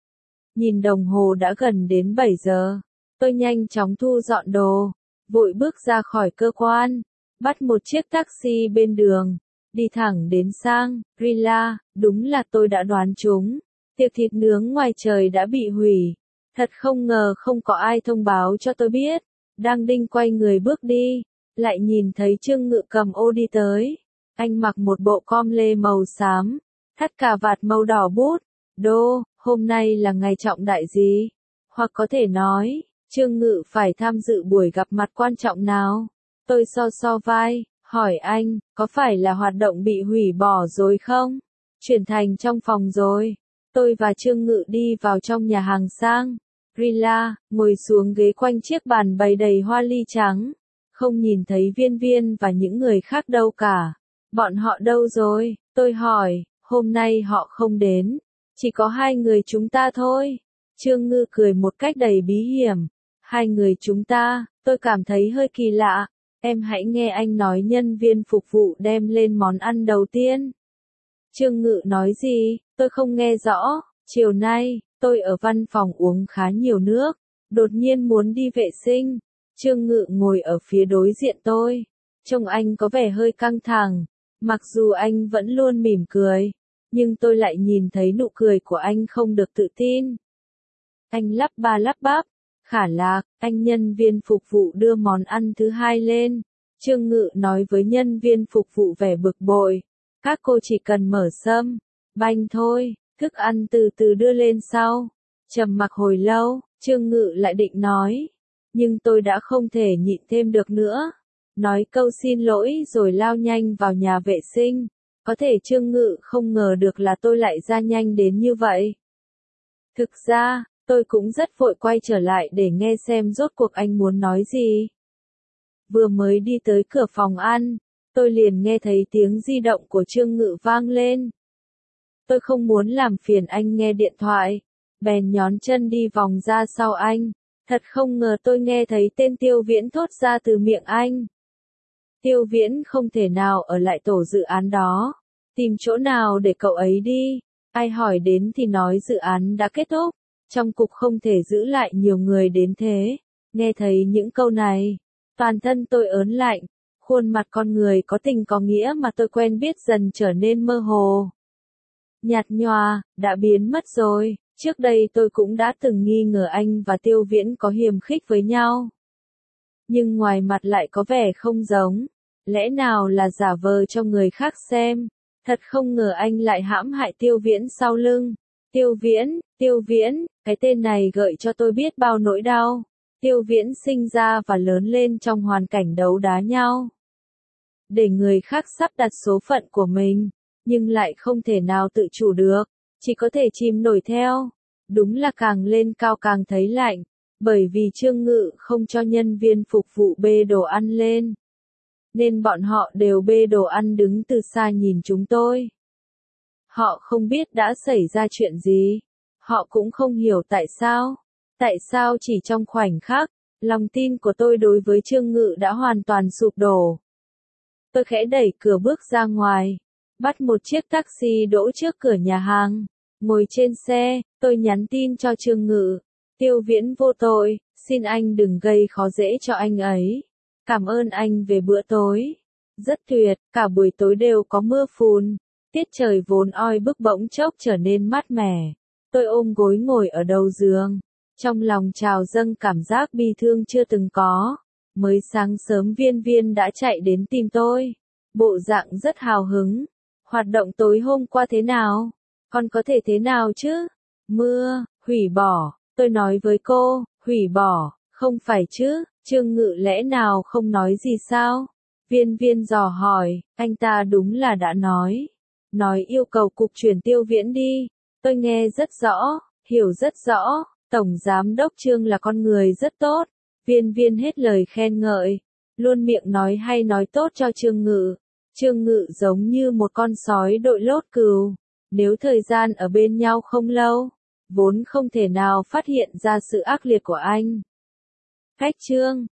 Nhìn đồng hồ đã gần đến bảy giờ. Tôi nhanh chóng thu dọn đồ, vội bước ra khỏi cơ quan, bắt một chiếc taxi bên đường, đi thẳng đến sang Rila. Đúng là tôi đã đoán trúng, tiệc thịt nướng ngoài trời đã bị hủy. Thật không ngờ không có ai thông báo cho tôi biết. Đang định quay người bước đi, lại nhìn thấy Trương Ngự cầm ô đi tới. Anh mặc một bộ com lê màu xám, thắt cà vạt màu đỏ bút. Đô, hôm nay là ngày trọng đại gì? Hoặc có thể nói, Trương Ngự phải tham dự buổi gặp mặt quan trọng nào? Tôi so so vai, hỏi anh, có phải là hoạt động bị hủy bỏ rồi không? Chuyển thành trong phòng rồi. Tôi và Trương Ngự đi vào trong nhà hàng sang Rila, ngồi xuống ghế quanh chiếc bàn bày đầy hoa ly trắng. Không nhìn thấy Viên Viên và những người khác đâu cả. Bọn họ đâu rồi? Tôi hỏi, hôm nay họ không đến. Chỉ có hai người chúng ta thôi. Trương Ngự cười một cách đầy bí hiểm. Hai người chúng ta, tôi cảm thấy hơi kỳ lạ. Em hãy nghe anh nói nhân viên phục vụ đem lên món ăn đầu tiên. Trương Ngự nói gì? Tôi không nghe rõ. Chiều nay, tôi ở văn phòng uống khá nhiều nước. Đột nhiên muốn đi vệ sinh. Trương Ngự ngồi ở phía đối diện tôi. Trông anh có vẻ hơi căng thẳng. Mặc dù anh vẫn luôn mỉm cười. Nhưng tôi lại nhìn thấy nụ cười của anh không được tự tin. Anh lắp ba lắp bắp. Khả lạc, anh nhân viên phục vụ đưa món ăn thứ hai lên. Trương Ngự nói với nhân viên phục vụ vẻ bực bội. Các cô chỉ cần mở sâm, banh thôi, thức ăn từ từ đưa lên sau. Trầm mặc hồi lâu, Trương Ngự lại định nói. Nhưng tôi đã không thể nhịn thêm được nữa. Nói câu xin lỗi rồi lao nhanh vào nhà vệ sinh. Có thể Trương Ngự không ngờ được là tôi lại ra nhanh đến như vậy. Thực ra, tôi cũng rất vội quay trở lại để nghe xem rốt cuộc anh muốn nói gì. Vừa mới đi tới cửa phòng ăn, tôi liền nghe thấy tiếng di động của Trương Ngự vang lên. Tôi không muốn làm phiền anh nghe điện thoại, bèn nhón chân đi vòng ra sau anh. Thật không ngờ tôi nghe thấy tên Tiêu Viễn thốt ra từ miệng anh. Tiêu Viễn không thể nào ở lại tổ dự án đó. Tìm chỗ nào để cậu ấy đi. Ai hỏi đến thì nói dự án đã kết thúc. Trong cục không thể giữ lại nhiều người đến thế. Nghe thấy những câu này, toàn thân tôi ớn lạnh. Khuôn mặt con người có tình có nghĩa mà tôi quen biết dần trở nên mơ hồ. Nhạt nhòa, đã biến mất rồi. Trước đây tôi cũng đã từng nghi ngờ anh và Tiêu Viễn có hiềm khích với nhau. Nhưng ngoài mặt lại có vẻ không giống. Lẽ nào là giả vờ cho người khác xem. Thật không ngờ anh lại hãm hại Tiêu Viễn sau lưng. Tiêu Viễn, Tiêu Viễn, cái tên này gợi cho tôi biết bao nỗi đau. Tiêu Viễn sinh ra và lớn lên trong hoàn cảnh đấu đá nhau. Để người khác sắp đặt số phận của mình, nhưng lại không thể nào tự chủ được, chỉ có thể chìm nổi theo. Đúng là càng lên cao càng thấy lạnh, bởi vì Trương Ngự không cho nhân viên phục vụ bê đồ ăn lên. Nên bọn họ đều bê đồ ăn đứng từ xa nhìn chúng tôi. Họ không biết đã xảy ra chuyện gì. Họ cũng không hiểu tại sao. Tại sao chỉ trong khoảnh khắc, lòng tin của tôi đối với Trương Ngự đã hoàn toàn sụp đổ. Tôi khẽ đẩy cửa bước ra ngoài, bắt một chiếc taxi đỗ trước cửa nhà hàng. Ngồi trên xe, tôi nhắn tin cho Trương Ngự. Tiêu Viễn vô tội, xin anh đừng gây khó dễ cho anh ấy. Cảm ơn anh về bữa tối. Rất tuyệt, cả buổi tối đều có mưa phùn. Tiết trời vốn oi bức bỗng chốc trở nên mát mẻ. Tôi ôm gối ngồi ở đầu giường. Trong lòng trào dâng cảm giác bi thương chưa từng có. Mới sáng sớm Viên Viên đã chạy đến tìm tôi. Bộ dạng rất hào hứng. Hoạt động tối hôm qua thế nào? Còn có thể thế nào chứ? Mưa, Hủy bỏ, tôi nói với cô, hủy bỏ, không phải chứ, Trương Ngự lẽ nào không nói gì sao? Viên viên dò hỏi, anh ta đúng là đã nói. Nói yêu cầu cục chuyển Tiêu Viễn đi, tôi nghe rất rõ, hiểu rất rõ, Tổng Giám đốc Trương là con người rất tốt. Viên viên hết lời khen ngợi, luôn miệng nói hay nói tốt cho Trương Ngự. Trương Ngự giống như một con sói đội lốt cừu, nếu thời gian ở bên nhau không lâu, vốn không thể nào phát hiện ra sự ác liệt của anh. Cách Trương